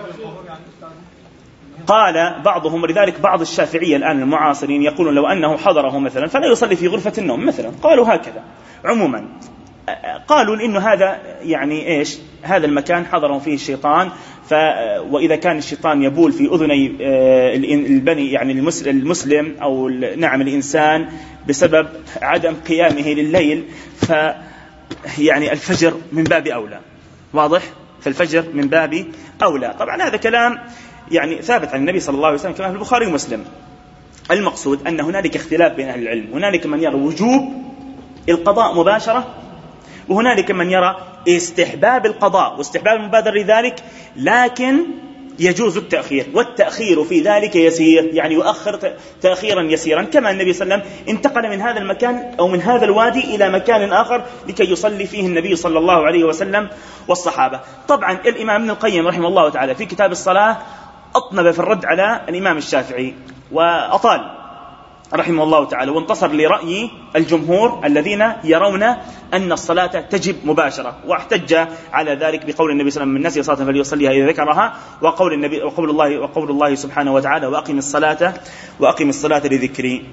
قال بعضهم، لذلك بعض الشافعية الآن المعاصرين يقولون لو أنه حضره مثلا فلا يصلي في غرفة النوم مثلا، قالوا هكذا عموما، قالوا إنه هذا يعني إيش؟ هذا المكان حضره فيه الشيطان، وإذا كان الشيطان يبول في أذني البني يعني المسلم أو الإنسان بسبب عدم قيامه لليل، يعني الفجر من باب أولى، واضح؟ فالفجر من باب أولى. طبعا هذا كلام يعني ثابت عن النبي صلى الله عليه وسلم كما في البخاري ومسلم. المقصود أن هنالك اختلاف بين أهل العلم، هنالك من يرى وجوب القضاء مباشرة، وهنالك من يرى استحباب القضاء واستحباب المبادرة لذلك، لكن يجوز التأخير، والتأخير في ذلك يسير، يعني يؤخر تأخيرا يسيرا، كما النبي صلى الله عليه وسلم انتقل من هذا المكان أو من هذا الوادي إلى مكان آخر لكي يصلي فيه النبي صلى الله عليه وسلم والصحابة. طبعا الإمام ابن القيم رحمه الله تعالى في كتاب الصلاة أطنب في الرد على الإمام الشافعي وأطال رحمه الله تعالى، وانتصر لرأي الجمهور الذين يرون أن الصلاة تجب مباشرة، واحتج على ذلك بقول النبي صلى الله عليه وسلم من نسي صلاة فليصليها إذا ذكرها، وقول الله سبحانه وتعالى وأقم الصلاة لذكري.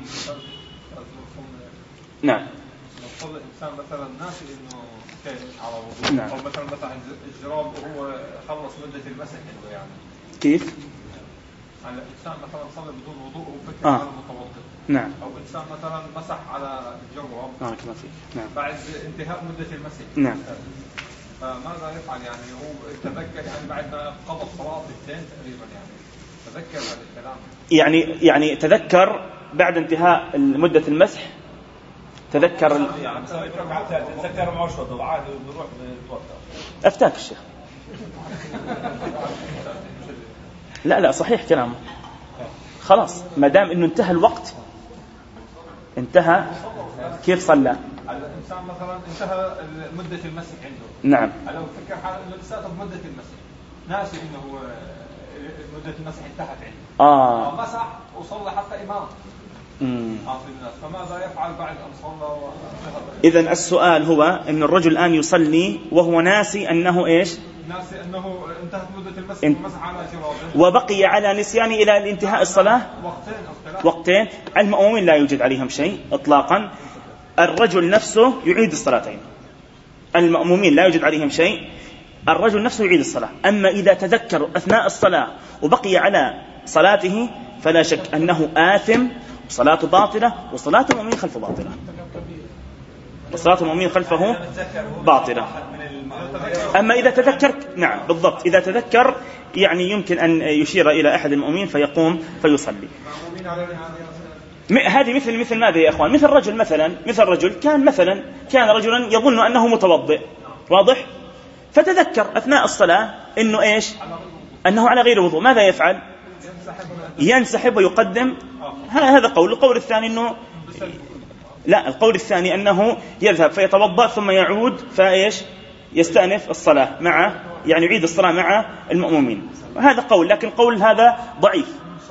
نعم. الإنسان مثلا ناسي إنه كان على وضوء، نعم. أو مثلا الجراب وهو خلص مدة المسح يعني كيف؟ على إنسان مثلا صلى بدون وضوء وفكر على المتوضئ، نعم. أو إنسان مثلا مسح على الجراب بعد انتهاء مدة المسح، نعم. فماذا يفعل؟ يعني هو تذكر يعني بعد ما قضى الصلاة الثاني تقريبا، يعني تذكر هذا الكلام، يعني تذكر بعد انتهاء مدة المسح، تذكر يعني تذكر ما وش وضوء عادي بيروح يتوضأ. أفتاك الشيخ. لا صحيح كلامه، خلاص ما دام انه انتهى الوقت، انتهى، كيف صلى؟ الانسان مثلا انتهى مدة المسح عنده، نعم. لو فكر حاله انه لسه مدة المسح، ناسي انه مدة المسح انتهت عنده، مسح وصلى حتى امام فماذا يفعل بعد ان صلى؟ اذن السؤال هو ان الرجل الان يصلي وهو ناسي انه ايش؟ ناسي أنه انتهت مدة المسح ومسح على جرابه، وبقي على نسيانه إلى انتهاء الصلاة وقتين. المأمومين لا يوجد عليهم شيء إطلاقا، الرجل نفسه يعيد الصلاتين، المأمومين لا يوجد عليهم شيء، الرجل نفسه يعيد الصلاة. أما إذا تذكر أثناء الصلاة وبقي على صلاته فلا شك أنه آثم صلاته باطلة، وصلاة المؤمن خلفه باطلة، وصلاة المؤمن خلفه باطلة. أما إذا تذكر، نعم بالضبط، إذا تذكر يعني يمكن أن يشير إلى أحد المؤمنين فيقوم فيصلي. هذه مثل ماذا يا أخوان؟ مثل رجل مثلا، كان رجلا يظن أنه متوضئ، واضح؟ فتذكر أثناء الصلاة أنه إيش؟ أنه على غير وضوء، ماذا يفعل؟ ينسحب ويقدم. هذا قول. القول الثاني أنه لا، القول الثاني أنه يذهب فيتوضأ ثم يعود فإيش؟ يستأنف الصلاة مع، يعني يعيد الصلاة مع المأمومين. هذا قول، لكن قول هذا ضعيف،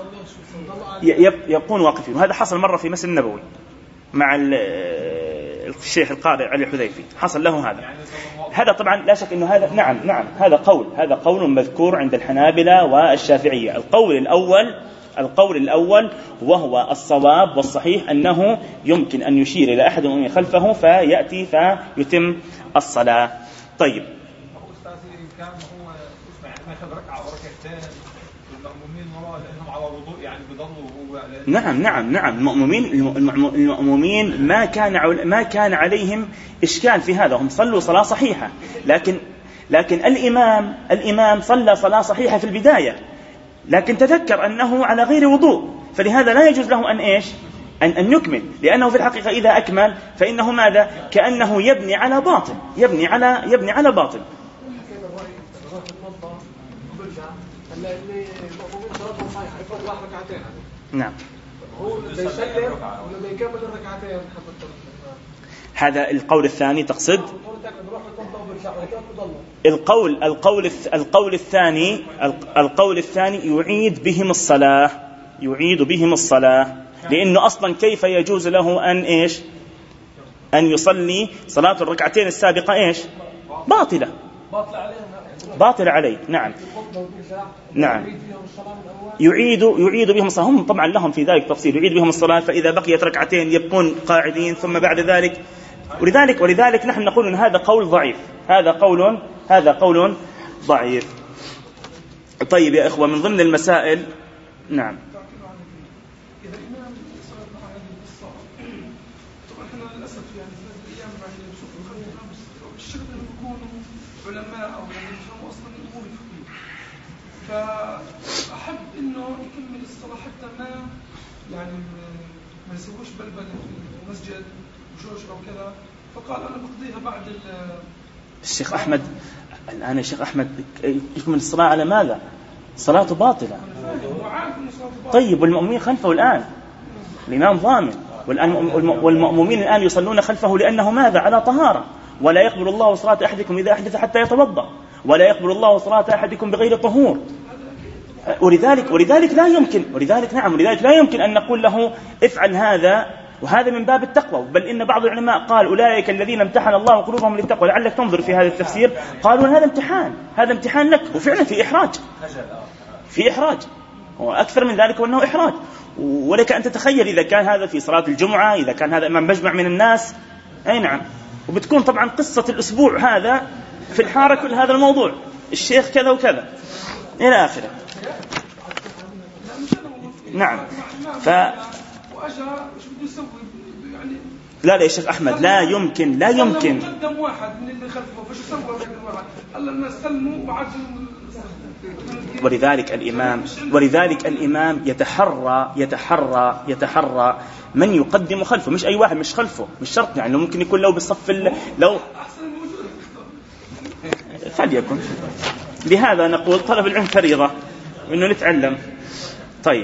يكون واقفين. وهذا حصل مرة في مسجد النبوي مع الشيخ القارئ علي الحذيفي، حصل له هذا طبعا لا شك أنه هذا نعم هذا قول مذكور عند الحنابلة والشافعية. القول الأول وهو الصواب والصحيح أنه يمكن أن يشير إلى أحد المؤمنين خلفه فيأتي فيتم الصلاة. طيب، كان هو ياخذ ركعة أو ركعتين المأمومين وراء لأنهم على وضوء، يعني بيضلوا نعم المأمومين ما كان عليهم إشكال في هذا، هم صلوا صلاة صحيحة، لكن الإمام صلى صلاة صحيحة في البداية، لكن تذكر أنه على غير وضوء، فلهذا لا يجوز له أن يكمل، لأنه في الحقيقة إذا أكمل فإنه ماذا؟ كأنه يبني على باطل، يبني على باطل. نعم، هذا القول الثاني تقصد؟ القول الثاني يعيد بهم الصلاة، لأنه أصلا كيف يجوز له أن يصلي صلاة الركعتين السابقة باطلة عليه. نعم يعيد بهم الصلاة. هم طبعا لهم في ذلك تفصيل، يعيد بهم الصلاة، فإذا بقيت ركعتين يبقون قاعدين، ثم بعد ذلك ولذلك نحن نقول أن هذا قول ضعيف، هذا قول ضعيف. طيب يا إخوة، من ضمن المسائل، نعم، فأحب إنه يكمل الصلاة حتى ما يسويش بلبل في المسجد وجوش أو كذا، فقال أنا بقضيها بعد الشيخ أحمد. الآن يا شيخ أحمد يكمل الصلاة على ماذا؟ صلاته باطلة. طيب، والمؤمنين خلفه الآن، الإمام ضامن، والمؤمنين الآن يصلون خلفه لأنه ماذا؟ على طهارة. ولا يقبل الله صلاة أحدكم إذا أحدث حتى يتوضأ، ولا يقبل الله صلاة أحدكم بغير طهور. ولذلك لا يمكن أن نقول له افعل هذا، وهذا من باب التقوى. بل إن بعض العلماء قال أولئك الذين امتحن الله قلوبهم للتقوى. لعلك تنظر في هذا التفسير، قالوا هذا امتحان لك، وفعلا في إحراج هو أكثر من ذلك، وأنه إحراج. ولك أن تتخيل إذا كان هذا في صلاة الجمعة، إذا كان هذا أمام مجمع من الناس، أي نعم، وبتكون طبعا قصة الأسبوع هذا في الحارة كل هذا الموضوع، الشيخ كذا وكذا إلى آخره. نعم. لا يا شيخ أحمد، لا يمكن قدم واحد من اللي خلفه، فشو سوى واحد؟ الله الناس سلموا وعجلوا. ولذلك الإمام يتحرى من يقدم خلفه، مش أي واحد، مش خلفه، مش شرط، يعني ممكن يكون لو بالصف لو فليكن. لهذا نقول طلب العلم فريضة، إنه نتعلم. طيب،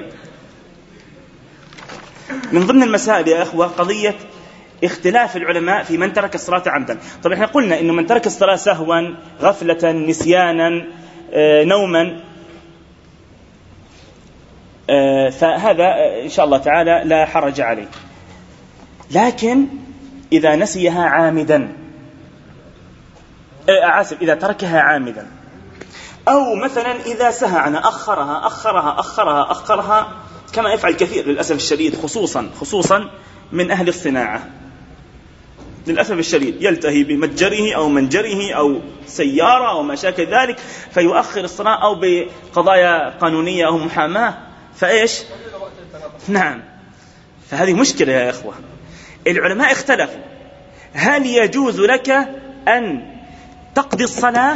من ضمن المسائل يا أخوة قضية اختلاف العلماء في من ترك الصلاة عمدا. طبعا احنا قلنا إنه من ترك الصلاة سهوا، غفلة، نسيانا، نوما، فهذا إن شاء الله تعالى لا حرج عليه. لكن إذا نسيها عامدا، إذا تركها عامدا، أو مثلا إذا سهى عنها أخرها كما يفعل كثير للأسف الشديد، خصوصا من أهل الصناعة، للأسف الشديد يلتهي بمتجره أو منجره أو سيارة أو ما شاكل ذلك، فيؤخر الصلاة، أو بقضايا قانونية أو محاماة، فإيش؟ نعم، فهذه مشكلة يا إخوة. العلماء اختلفوا هل يجوز لك أن تقضي الصلاة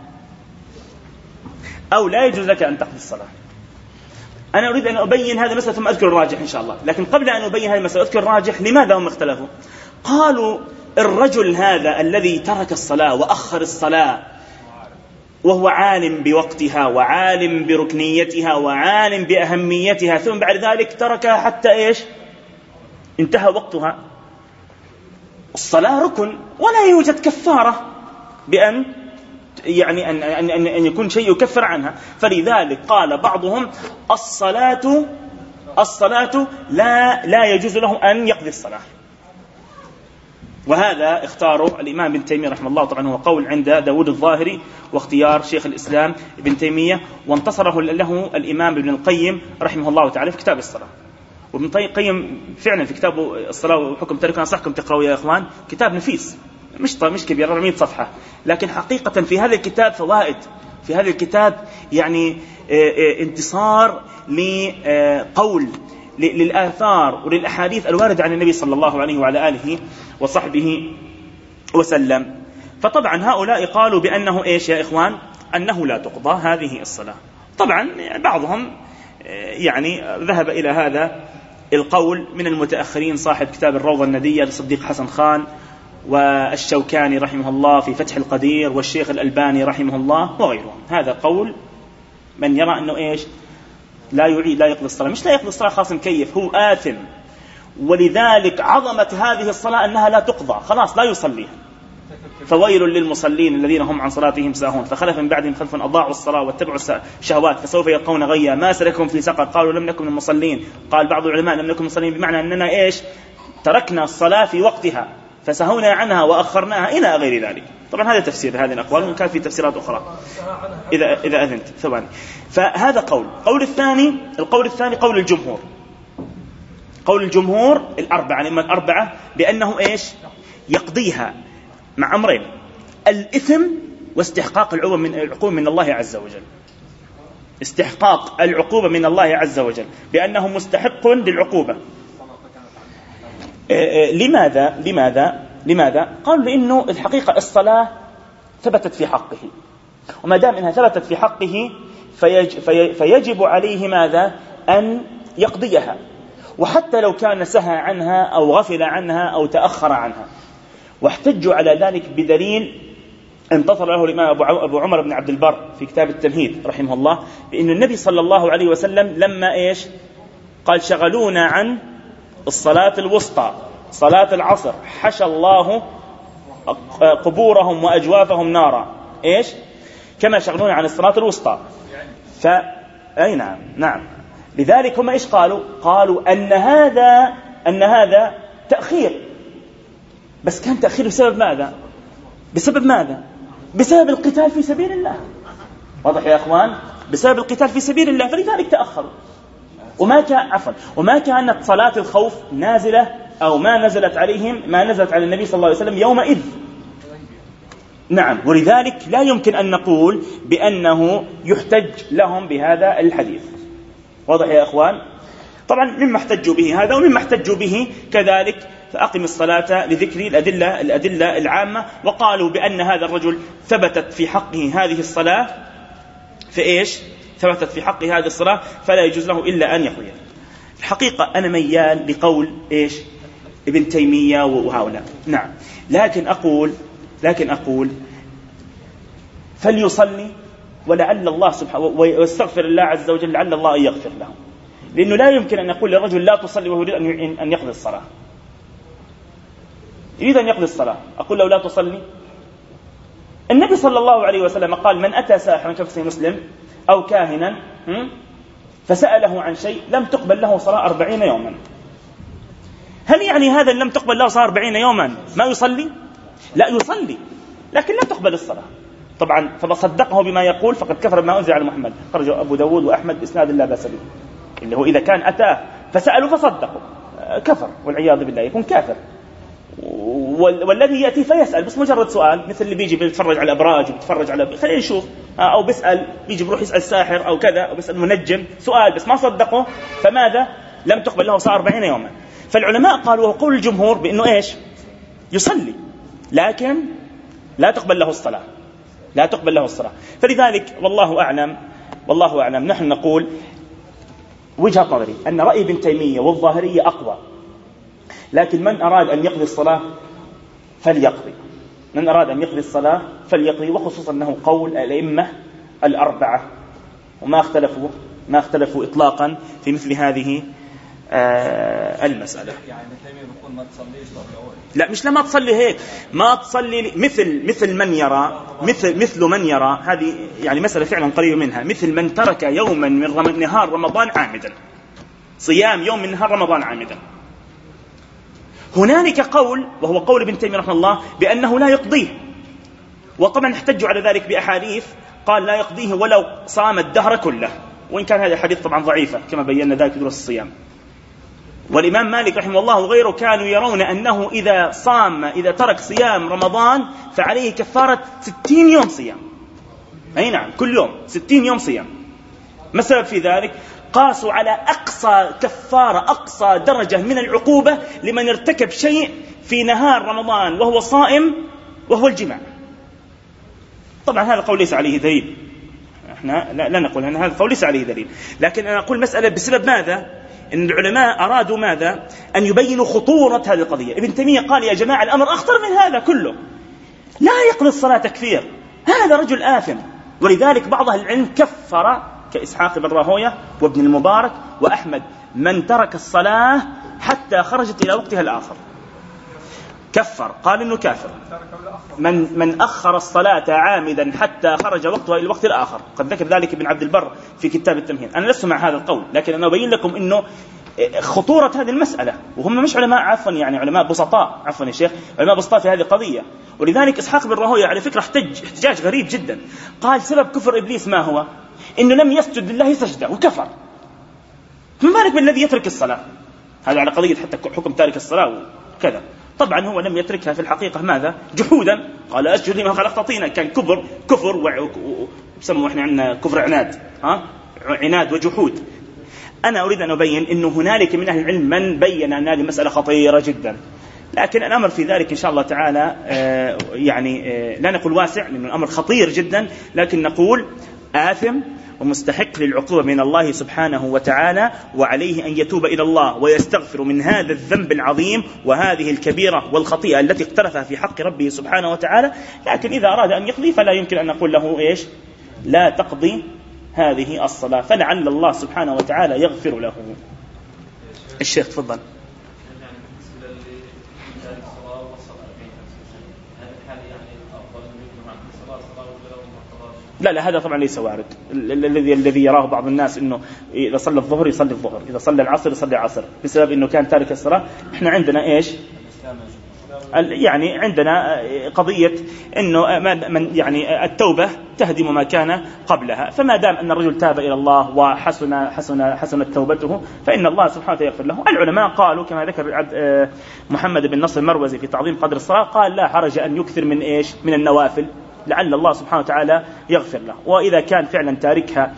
أو لا يجوز لك أن تقضي الصلاة. أنا أريد أن أبين هذا المسألة ثم أذكر الراجح إن شاء الله، لكن قبل أن أبين هذه المسألة أذكر الراجح. لماذا هم اختلفوا؟ قالوا الرجل هذا الذي ترك الصلاة وأخر الصلاة وهو عالم بوقتها وعالم بركنيتها وعالم بأهميتها، ثم بعد ذلك تركها حتى إيش؟ انتهى وقتها. الصلاة ركن ولا يوجد كفارة بأن يعني أن يكون شيء يكفر عنها. فلذلك قال بعضهم الصلاة لا يجوز له أن يقضي الصلاة. وهذا اختاره الإمام ابن تيمية رحمه الله، طبعا هو قول عند داود الظاهري واختيار شيخ الإسلام ابن تيمية، وانتصره له الإمام ابن القيم رحمه الله تعالى في كتاب الصلاة. وابن القيم فعلا في كتابه الصلاة وحكم تركها، أنصحكم تقرأوا يا إخوان، كتاب نفيس مش كبير 400 صفحة، لكن حقيقة في هذا الكتاب فوائد. في هذا الكتاب يعني انتصار لقول للآثار وللأحاديث الواردة عن النبي صلى الله عليه وعلى آله وصحبه وسلم. فطبعا هؤلاء قالوا بأنه إيش يا إخوان؟ أنه لا تقضى هذه الصلاة. طبعا بعضهم يعني ذهب إلى هذا القول من المتأخرين، صاحب كتاب الروضة الندية لصديق حسن خان، والشوكاني رحمه الله في فتح القدير، والشيخ الألباني رحمه الله وغيرهم. هذا قول من يرى أنه إيش؟ لا يقضي الصلاة. مش لا يقضي الصلاة خاص مكيف، هو آثم. ولذلك عظمة هذه الصلاة أنها لا تقضى، خلاص لا يصليها. فويل للمصلين الذين هم عن صلاتهم ساهون فخلف من بعدهم خلف أضاعوا الصلاة واتبعوا الشهوات فسوف يلقون غيا ما سلكهم في سقر قالوا لم نكن من المصلين. قال بعض العلماء لم نكن مصلين بمعنى أننا إيش؟ تركنا الصلاة في وقتها فسهونا عنها وأخرناها إلى غير ذلك. طبعا هذا تفسير هذه الأقوال، وكان في تفسيرات أخرى إذا أذنت ثواني. فهذا القول الثاني قول الجمهور. قول الجمهور الأربعة، الأئمة الأربعة، بأنه إيش؟ يقضيها مع أمرين: الإثم واستحقاق العقوبة من الله عز وجل. استحقاق العقوبة من الله عز وجل بأنه مستحق للعقوبة. لماذا؟ قالوا لأنه الحقيقة الصلاة ثبتت في حقه، وما دام إنها ثبتت في حقه فيجب عليه ماذا؟ أن يقضيها، وحتى لو كان سهى عنها أو غفل عنها أو تأخر عنها. واحتجوا على ذلك بدليل انتصر له الإمام أبو عمر بن عبد البر في كتاب التمهيد رحمه الله، بأن النبي صلى الله عليه وسلم لما إيش؟ قال شغلونا عن الصلاة الوسطى صلاة العصر حشى الله قبورهم وأجوافهم نارا، إيش؟ كما شغلونا عن الصلاة الوسطى. أي نعم. لذلك هم إيش قالوا أن هذا تأخير، بس كان تأخير بسبب ماذا؟ بسبب القتال في سبيل الله. واضح يا أخوان؟ بسبب القتال في سبيل الله، فلذلك تأخروا. وما كانت صلاة الخوف نازلة أو ما نزلت عليهم، ما نزلت على النبي صلى الله عليه وسلم يومئذ. نعم. ولذلك لا يمكن أن نقول بأنه يحتج لهم بهذا الحديث. واضح يا أخوان؟ طبعا مما احتجوا به هذا ومما احتجوا به كذلك فأقم الصلاة لذكر الأدلة العامة، وقالوا بأن هذا الرجل ثبتت في حقه هذه الصلاة، فإيش؟ ثبتت في حقه هذه الصلاة فلا يجوز له إلا أن يقضيها. الحقيقة أنا ميال لقول إيش؟ ابن تيمية وهؤلاء. نعم. لكن أقول فليصلي ولعل الله سبحانه ويستغفر الله عز وجل لعل الله أن يغفر له، لأنه لا يمكن أن يقول للرجل لا تصلي وهو يريد أن يقضي الصلاة. يريد أن يقضي الصلاة أقول له لا تصلي؟ النبي صلى الله عليه وسلم قال من أتى ساحرا كفصي مسلم أو كاهنا فسأله عن شيء لم تقبل له صلاة 40 يوما. هل يعني هذا لم تقبل له صلاة 40 يوما ما يصلي؟ لا يصلي، لكن لا تقبل الصلاة. طبعا فبصدقه بما يقول فقد كفر بما أنزل على محمد، خرجه أبو داود وأحمد بإسناد لا بأس به، اللي هو إذا كان أتاه فسأله فصدقه كفر والعياذ بالله، يكون كافر. والذي يأتي فيسأل بس مجرد سؤال، مثل اللي بيجي بيتفرج على أبراج وبيتفرج على خلينا نشوف، أو بيسأل بيجي بروح يسأل ساحر أو كذا، أو بيسأل منجم سؤال بس ما صدقه، فماذا؟ لم تقبل له صلاة 40 يوما. فالعلماء قالوا وقول الجمهور بأنه إيش؟ يصلي لكن لا تقبل له الصلاة، لا تقبل له الصلاة. فلذلك والله أعلم نحن نقول وجهة نظري أن رأي ابن تيمية والظاهرية أقوى، لكن من أراد أن يقضي الصلاة فليقضي، من أراد أن يقضي الصلاة فليقضي، وخصوصا أنه قول الأئمة الأربعة وما اختلفوا إطلاقا في مثل هذه المسألة. يعني تيمية بيقول ما تصليش لا، مش لما تصلي هيك، ما تصلي مثل من يرى هذه يعني مسألة فعلا قريبة منها، مثل من ترك يوما من نهار رمضان عامدا، صيام يوم من نهار رمضان عامدا. هنالك قول وهو قول ابن تيمية رحمه الله بأنه لا يقضيه، وطبعا احتجوا على ذلك بأحاديث قال لا يقضيه ولو صام الدهر كله، وإن كان هذا الحديث طبعا ضعيفة كما بينا ذلك دروس الصيام. والإمام مالك رحمه الله وغيره كانوا يرون أنه إذا ترك صيام رمضان فعليه كفارة 60 يوم صيام، أي نعم كل يوم 60 يوم صيام. ما السبب في ذلك؟ قاسوا على أقصى كفارة، أقصى درجة من العقوبة لمن ارتكب شيء في نهار رمضان وهو صائم وهو الجماع. طبعا هذا القول ليس عليه دليل، احنا لا نقول أن هذا القول ليس عليه دليل، لكن أنا أقول مسألة بسبب ماذا؟ إن العلماء أرادوا ماذا؟ أن يبينوا خطورة هذه القضية. ابن تيمية قال يا جماعة الأمر أخطر من هذا كله، لا يقضي الصلاة تكفير، هذا رجل آثم. ولذلك بعض أهل العلم كفر كإسحاق بن راهويه وابن المبارك وأحمد من ترك الصلاة حتى خرجت إلى وقتها الآخر، كفر، قال إنه كافر. من أخر الصلاة عامدا حتى خرج وقتها إلى الوقت الآخر، قد ذكر ذلك ابن عبد البر في كتاب التمهيد. أنا لست مع هذا القول، لكن أنا أبين لكم إنه خطورة هذه المسألة، وهم مش علماء يعني علماء بسطاء، يا شيخ، علماء بسطاء في هذه القضية. ولذلك إسحاق بن راهويه على فكرة احتجاج غريب جدا، قال سبب كفر إبليس ما هو؟ إنه لم يسجد لله سجدة وكفر، ما بالك بالذي يترك الصلاة؟ هذا على قضية حتى حكم تارك الصلاة وكذا. طبعا هو لم يتركها في الحقيقة ماذا؟ جحودا، قال أسجد لما خلقت طينا، كان كفر وسموا احنا عندنا كفر عناد وجحود. أنا أريد أن أبين أنه هنالك من أهل العلم من بين أن هذه مسألة خطيرة جدا، لكن الأمر في ذلك إن شاء الله تعالى لا نقول واسع لأن الأمر خطير جدا، لكن نقول آثم ومستحق للعقوبة من الله سبحانه وتعالى، وعليه أن يتوب إلى الله ويستغفر من هذا الذنب العظيم وهذه الكبيرة والخطيئة التي اقترفها في حق ربه سبحانه وتعالى. لكن إذا أراد أن يقضي فلا يمكن أن نقول له إيش؟ لا تقضي هذه الصلاة، فلعل الله سبحانه وتعالى يغفر له. الشيخ تفضل. لا هذا طبعا ليس وارد. الذي يراه بعض الناس انه اذا صلى الظهر يصلي الظهر، اذا صلى العصر يصلي العصر، بسبب انه كان تارك الصلاة. احنا عندنا ايش؟ يعني عندنا قضية انه من يعني التوبة تهدم ما كان قبلها، فما دام ان الرجل تاب الى الله وحسنت توبته فان الله سبحانه وتعالى يغفر له. العلماء قالوا كما ذكر محمد بن نصر المروزي في تعظيم قدر الصلاة، قال لا حرج ان يكثر من ايش؟ من النوافل، لعل الله سبحانه وتعالى يغفر له. وإذا كان فعلا تاركها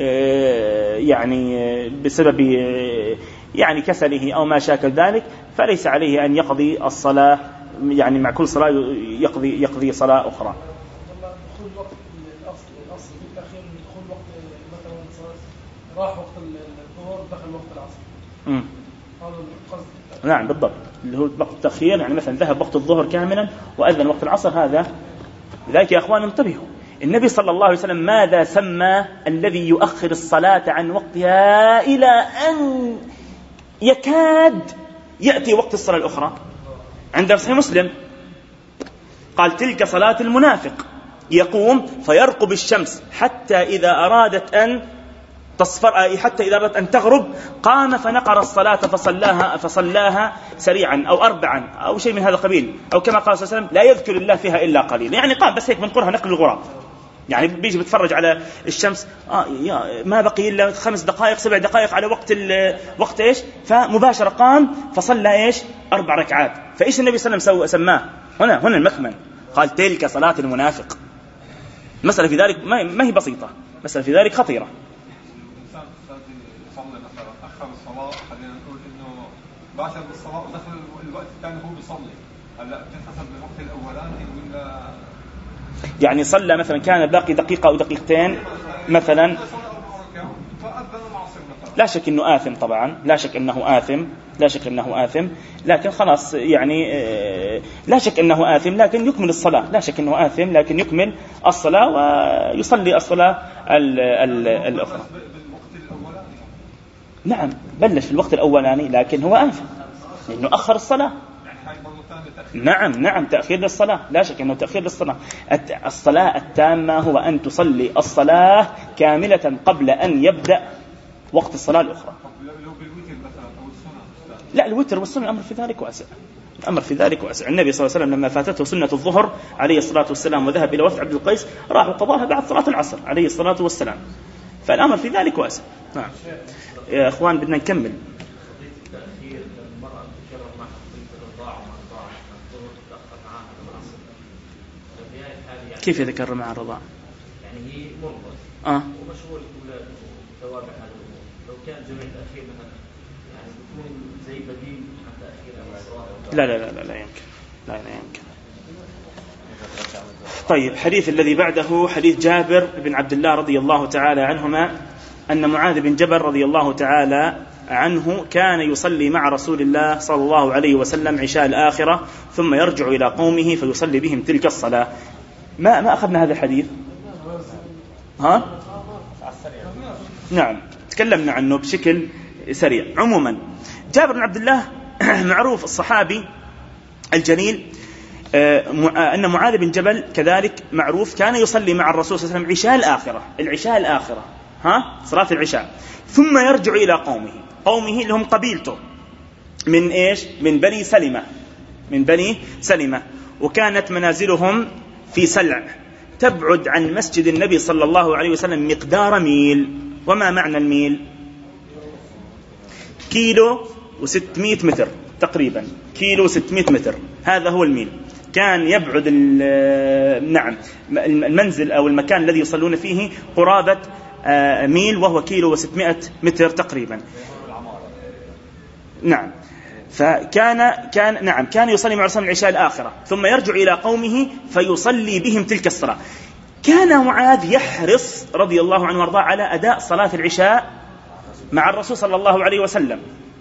يعني بسبب يعني كسله أو ما شاكل ذلك، فليس عليه أن يقضي الصلاة، يعني مع كل صلاة يقضي صلاة أخرى. دخول وقت الأصل في الأخير، دخول وقت مثلا راح وقت الظهر دخل وقت العصر. هذا القصد. نعم بالضبط، اللي هو وقت التأخير، يعني مثلا ذهب وقت الظهر كاملا وأذن وقت العصر، هذا. لذلك يا أخوان انتبهوا، النبي صلى الله عليه وسلم ماذا سمى الذي يؤخر الصلاة عن وقتها إلى أن يكاد يأتي وقت الصلاة الأخرى؟ عند صحيح مسلم قال تلك صلاة المنافق، يقوم فيرقب الشمس حتى إذا أرادت أن تصفر، حتى إذا أردت أن تغرب قام فنقر الصلاة فصلاها سريعا أو أربعا أو شيء من هذا القبيل، أو كما قال صلى الله عليه وسلم لا يذكر الله فيها إلا قليل. يعني قام بس هيك بنقرها نقل الغراب، يعني بيجي بتفرج على الشمس ما بقي إلا 5 دقائق 7 دقائق على وقت إيش، فمباشرة قام فصلى إيش 4 ركعات. فإيش النبي صلى الله عليه وسلم سماه هنا المكمن، قال تلك صلاة المنافق. مسألة في ذلك ما هي بسيطة، مسألة في ذلك خطيرة. باشر بالصلاة ودخل الوقت الثاني هو بيصلي، هلا بتنحسب بالوقت الأولاني ولا يعني صلى مثلا كان باقي دقيقة أو دقيقتين مثلا، لا شك أنه آثم طبعا، لا شك أنه آثم، لكن خلاص يعني لا شك أنه آثم لكن يكمل الصلاة، لا شك أنه آثم لكن يكمل الصلاة ويصلي الصلاة الأخرى. نعم بلش في الوقت الأولاني لكن هو آثم لأنه أخر الصلاة. نعم تأخير للصلاة، لا شك أنه تأخير للصلاة. الصلاة التامة هو أن تصلي الصلاة كاملة قبل أن يبدأ وقت الصلاة الأخرى. لا الوتر والسنة الأمر في ذلك واسع. النبي صلى الله عليه وسلم لما فاتته سنة الظهر عليه الصلاة والسلام وذهب إلى وفد عبد القيس راح وقضاها بعد صلاة العصر عليه الصلاة والسلام، فالأمر في ذلك واسع. نعم يا أخوان بدنا نكمل. كيف يذكر مع الرضاعة؟ يعني هي مرضى ومشغول أولاده وتوابع هذا الأمور، لو كان جمع الأخير مثلا يعني بيكون زي بديل حتى أخير لا يمكن. طيب الحديث الذي بعده حديث جابر بن عبد الله رضي الله تعالى عنهما أن معاذ بن جبل رضي الله تعالى عنه كان يصلي مع رسول الله صلى الله عليه وسلم عشاء الآخرة ثم يرجع إلى قومه فيصلي بهم تلك الصلاة. ما أخذنا هذا الحديث؟ نعم تكلمنا عنه بشكل سريع. عموما جابر بن عبد الله معروف الصحابي الجليل، أن معاذ بن جبل كذلك معروف كان يصلي مع الرسول صلى الله عليه وسلم العشاء الآخرة صلاة العشاء ثم يرجع إلى قومه اللي هم قبيلته من إيش؟ من بني سلمة، وكانت منازلهم في سلع تبعد عن مسجد النبي صلى الله عليه وسلم مقدار ميل. وما معنى الميل؟ 1.6 كيلو متر تقريبا، 1.6 كيلو متر، هذا هو الميل. كان يبعد المنزل أو المكان الذي يصلون فيه قرابة ميل وهو 1.6 كيلو متر تقريبا. نعم كان يصلي مع رسول العشاء الآخرة ثم يرجع إلى قومه فيصلي بهم تلك الصلاة. كان معاذ يحرص رضي الله عنه وارضاه على أداء صلاة العشاء مع الرسول صلى الله عليه وسلم.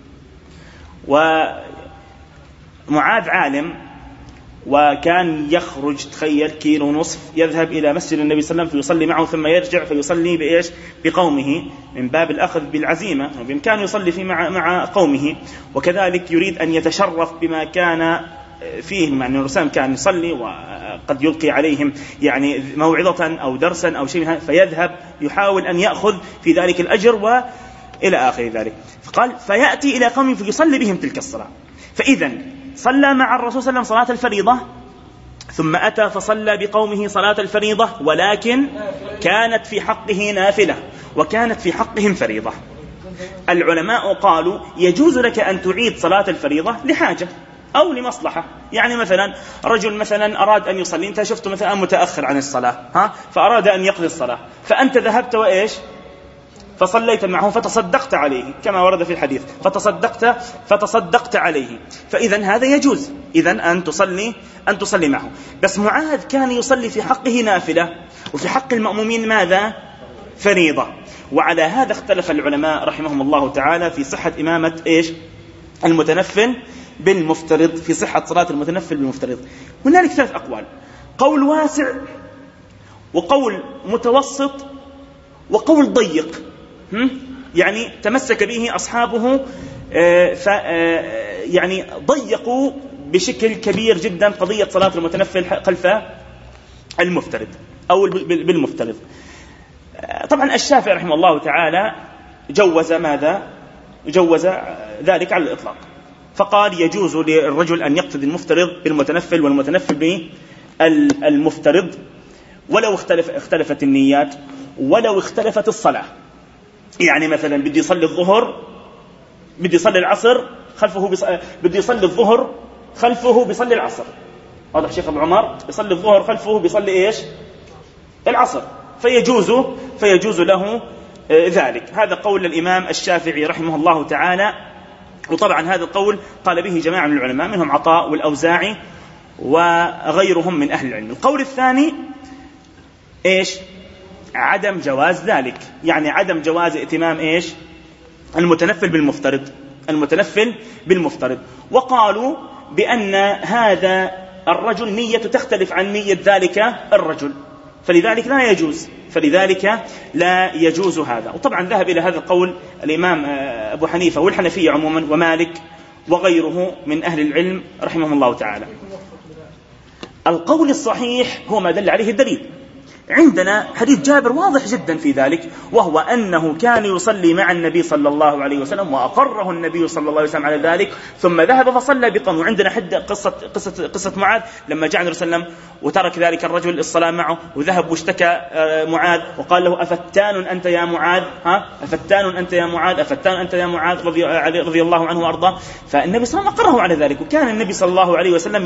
ومعاذ عالم وكان يخرج تخيل 1.5 كيلو يذهب إلى مسجد النبي صلى الله عليه وسلم فيصلي معه ثم يرجع فيصلي بقومه من باب الأخذ بالعزيمة، وبإمكانه يصلي فيه مع قومه. وكذلك يريد أن يتشرف بما كان فيه، مع أن الرسول كان يصلي وقد يلقي عليهم يعني موعظة أو درسا أو شيء، فيذهب يحاول أن يأخذ في ذلك الأجر وإلى آخر ذلك. فقال فيأتي إلى قومه فيصلي بهم تلك الصلاة. فإذا صلى مع الرسول صلى الله عليه وسلم صلاة الفريضة ثم أتى فصلى بقومه صلاة الفريضة، ولكن كانت في حقه نافلة وكانت في حقهم فريضة. العلماء قالوا يجوز لك أن تعيد صلاة الفريضة لحاجة أو لمصلحة. يعني مثلا رجل مثلا أراد أن يصلي، أنت شفته مثلا متأخر عن الصلاة فأراد أن يقضي الصلاة، فأنت ذهبت وإيش فصليت معه فتصدقت عليه كما ورد في الحديث، فتصدقت عليه، فإذا هذا يجوز إذن أن تصلي معه. بس معاذ كان يصلي في حقه نافلة وفي حق المأمومين ماذا؟ فريضة. وعلى هذا اختلف العلماء رحمهم الله تعالى في صحة إمامة إيش؟ المتنفل بالمفترض، في صحة صلاة المتنفل بالمفترض. هنالك 3 أقوال، قول واسع وقول متوسط وقول ضيق، يعني تمسك به أصحابه يعني ضيقوا بشكل كبير جدا قضية صلاة المتنفل خلف المفترض أو بالمفترض. طبعا الشافعي رحمه الله تعالى جوز ذلك على الإطلاق، فقال يجوز للرجل أن يقتدي المفترض بالمتنفل والمتنفل بالمفترض ولو اختلفت النيات ولو اختلفت الصلاة. يعني مثلا بدي يصلي الظهر بدي يصلي العصر خلفه بدي يصلي الظهر خلفه بيصلي العصر، واضح شيخ أبو عمر؟ يصلي الظهر خلفه بيصلي إيش؟ العصر، فيجوز له ذلك. هذا قول الإمام الشافعي رحمه الله تعالى وطبعا هذا القول قال به جماعة من العلماء منهم عطاء والأوزاعي وغيرهم من أهل العلم. القول الثاني إيش؟ عدم جواز ذلك، يعني عدم جواز ائتمام إيش؟ المتنفل بالمفترض. وقالوا بأن هذا الرجل نية تختلف عن نية ذلك الرجل، فلذلك لا يجوز هذا. وطبعا ذهب إلى هذا القول الإمام أبو حنيفة والحنفية عموما ومالك وغيره من أهل العلم رحمهم الله تعالى. القول الصحيح هو ما دل عليه الدليل. عندنا حديث جابر واضح جدا في ذلك، وهو أنه كان يصلي مع النبي صلى الله عليه وسلم وأقره النبي صلى الله عليه وسلم على ذلك، ثم ذهب فصلى بقوم. وعندنا قصة معاذ لما جاء النبي صلى الله عليه وسلم وترك ذلك الرجل الصلاة معه وذهب واشتكى معاذ وقال له أفتان أنت يا معاذ، أفتان أنت يا معاذ رضي الله عنه وأرضاه. فالنبي صلى الله عليه وسلم أقره على ذلك، وكان النبي صلى الله عليه وسلم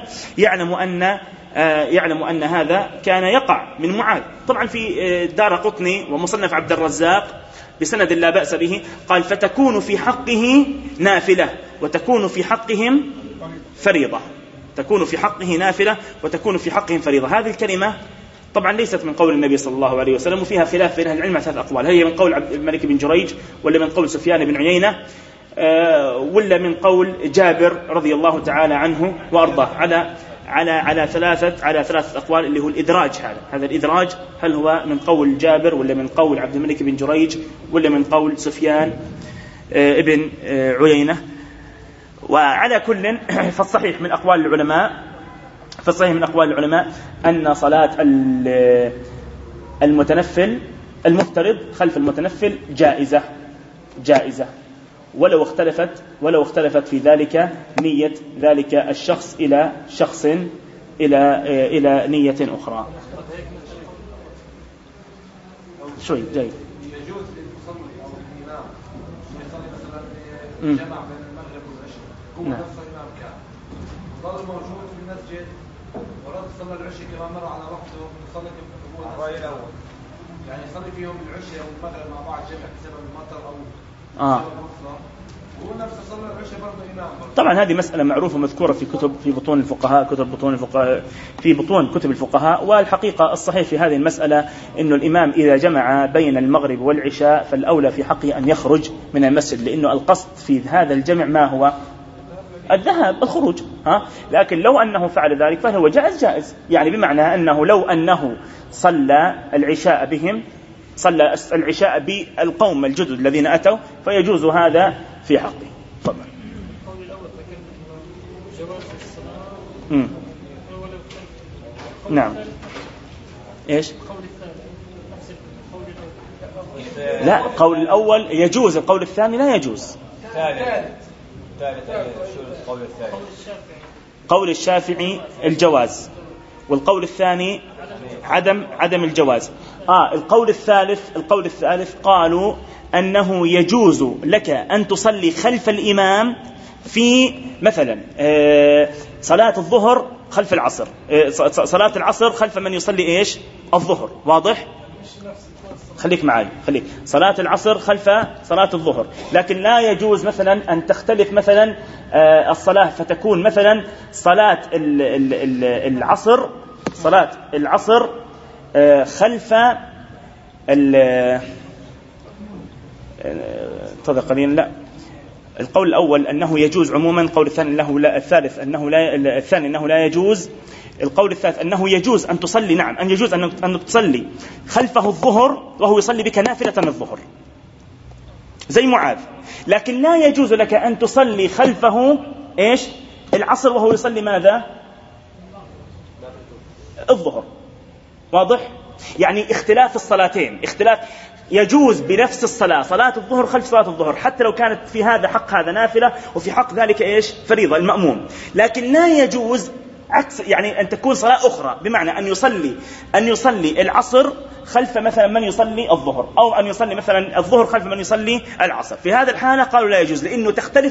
يعلم أن هذا كان يقع من معاذ. طبعا في دار قطني ومصنف عبد الرزاق بسند لا بأس به قال فتكون في حقه نافلة وتكون في حقهم فريضة، تكون في حقه نافلة وتكون في حقهم فريضة. هذه الكلمة طبعا ليست من قول النبي صلى الله عليه وسلم، وفيها خلاف بين أهل العلم ثلاث أقوال، هل هي من قول عبد الملك بن جريج ولا من قول سفيان بن عيينة ولا من قول جابر رضي الله تعالى عنه وأرضاه، على ثلاثة أقوال، اللي هو الإدراج. هذا الإدراج هل هو من قول جابر ولا من قول عبد الملك بن جريج ولا من قول سفيان ابن عيينة. وعلى كل فالصحيح من أقوال العلماء أن صلاة المفترض خلف المتنفل جائزة ولو اختلفت في ذلك نية ذلك الشخص إلى نية أخرى. شوي جاي. يجوز للمصلي أو الإمام يصلي مثلا جمع بين المغرب والعشاء، هو نفس الإمام كان ظل موجود في المسجد ورد صلى العشاء كما مر على وقته، يصلي هو الرأي الأول، يعني يصلي فيهم العشاء والمغرب مع بعض جمع بسبب المطر أو بسبب مطر، طبعا هذه مسألة معروفة مذكورة في بطون كتب الفقهاء. والحقيقة الصحيح في هذه المسألة إنه الإمام إذا جمع بين المغرب والعشاء فالأولى في حقه أن يخرج من المسجد، لأنه القصد في هذا الجمع ما هو الذهاب الخروج. لكن لو أنه فعل ذلك فهو جائز، يعني بمعنى أنه لو أنه صلى العشاء بهم، صلى العشاء بالقوم الجدد الذين أتوا، فيجوز هذا في حقه. طبعا القول الأول جواز الصلاة. نعم. إيش؟ القول الثاني نفس القول الأول. لا، القول الأول يجوز، القول الثاني لا يجوز. قول الشافعي الجواز، والقول الثاني عدم الجواز. القول الثالث قالوا أنه يجوز لك أن تصلي خلف الإمام في مثلا صلاة الظهر خلف العصر، صلاة العصر خلف من يصلي إيش؟ الظهر. واضح؟ خليك معي، صلاة العصر خلف صلاة الظهر، لكن لا يجوز مثلا أن تختلف مثلا الصلاة فتكون مثلا صلاة العصر خلف قليلا. لا، القول الأول أنه يجوز عموما، القول الثاني أنه لا، الثالث أنه لا يجوز، القول الثالث أنه يجوز أن تصلي، نعم أن يجوز أن تصلي خلفه الظهر وهو يصلي بك نافلة الظهر زي معاذ، لكن لا يجوز لك أن تصلي خلفه إيش؟ العصر وهو يصلي ماذا؟ الظهر. واضح؟ يعني اختلاف الصلاتين، يجوز بنفس الصلاة، صلاة الظهر خلف صلاة الظهر، حتى لو كانت في هذا حق هذا نافلة وفي حق ذلك إيش؟ فريضة المأموم. لكن لا يجوز عكس، يعني أن تكون صلاة أخرى، بمعنى أن يصلي العصر خلف مثلا من يصلي الظهر، أو أن يصلي مثلا الظهر خلف من يصلي العصر. في هذا الحالة قالوا لا يجوز، لأنه تختلف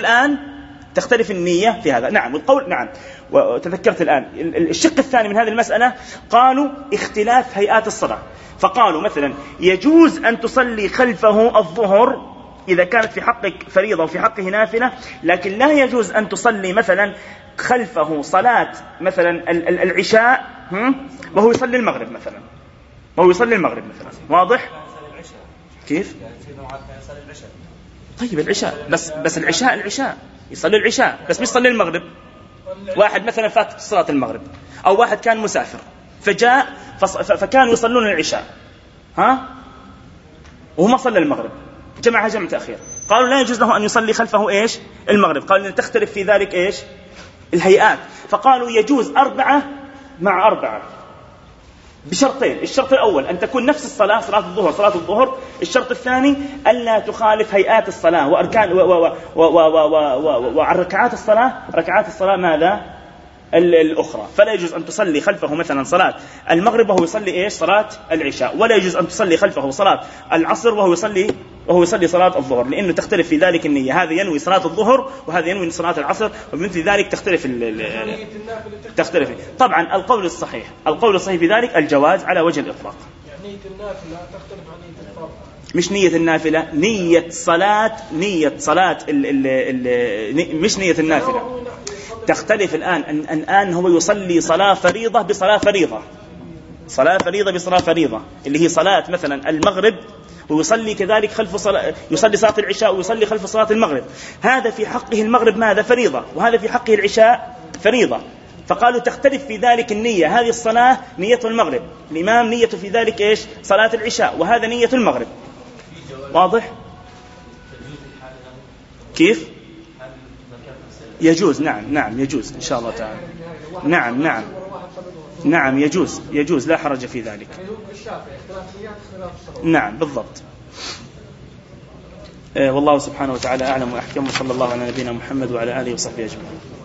النية في هذا. نعم، والقول نعم، وتذكرت الآن الشق الثاني من هذه المسألة، قالوا اختلاف هيئات الصلاة، فقالوا مثلا يجوز أن تصلي خلفه الظهر إذا كانت في حقك فريضة وفي حقه نافلة، لكن لا يجوز أن تصلي مثلا خلفه صلاة مثلا العشاء وهو يصلي المغرب مثلا، واضح؟ كيف؟ طيب العشاء بس العشاء يصلي العشاء بس مش يصلي المغرب. واحد مثلا فات صلاة المغرب، أو واحد كان مسافر فجاء فكانوا يصلون العشاء وهو ما صلى المغرب، جمع تأخير، قالوا لا يجوز له أن يصلي خلفه إيش؟ المغرب. قالوا أن تختلف في ذلك إيش؟ الهيئات. فقالوا يجوز 4 مع 4 بشرطين. الشرط الأول أن تكون نفس الصلاة، صلاة الظهر. الشرط الثاني ألا تخالف هيئات الصلاة وأركان وركعات الصلاة ماذا؟ الأخرى. فلا يجوز أن تصلي خلفه مثلا صلاة المغرب وهو يصلي إيش؟ صلاة العشاء، ولا يجوز أن تصلي خلفه صلاة العصر وهو يصلي صلاة الظهر، لأنه تختلف في ذلك النية، هذا ينوي صلاة الظهر وهذا ينوي صلاة العصر، وبمثل ذلك تختلف. طبعا القول الصحيح في ذلك الجواز على وجه الإطلاق. يعني نية النافلة تختلف عن نية الفرض. مش نية النافلة، نية صلاة مش نية النافلة تختلف. الآن هو يصلي صلاة فريضة بصلاة فريضة اللي هي صلاة مثلا المغرب، ويصلي كذلك يصلي صلاة العشاء ويصلي خلف صلاة المغرب. هذا في حقه المغرب ماذا؟ فريضة، وهذا في حقه العشاء فريضة. فقالوا تختلف في ذلك النية، هذه الصلاة نية المغرب، الإمام نيته في ذلك إيش؟ صلاة العشاء، وهذا نية المغرب. واضح؟ كيف؟ يجوز. نعم يجوز إن شاء الله تعالى. نعم يجوز لا حرج في ذلك. نعم بالضبط. والله سبحانه وتعالى أعلم وأحكم، وصلى الله على نبينا محمد وعلى آله وصحبه أجمعين.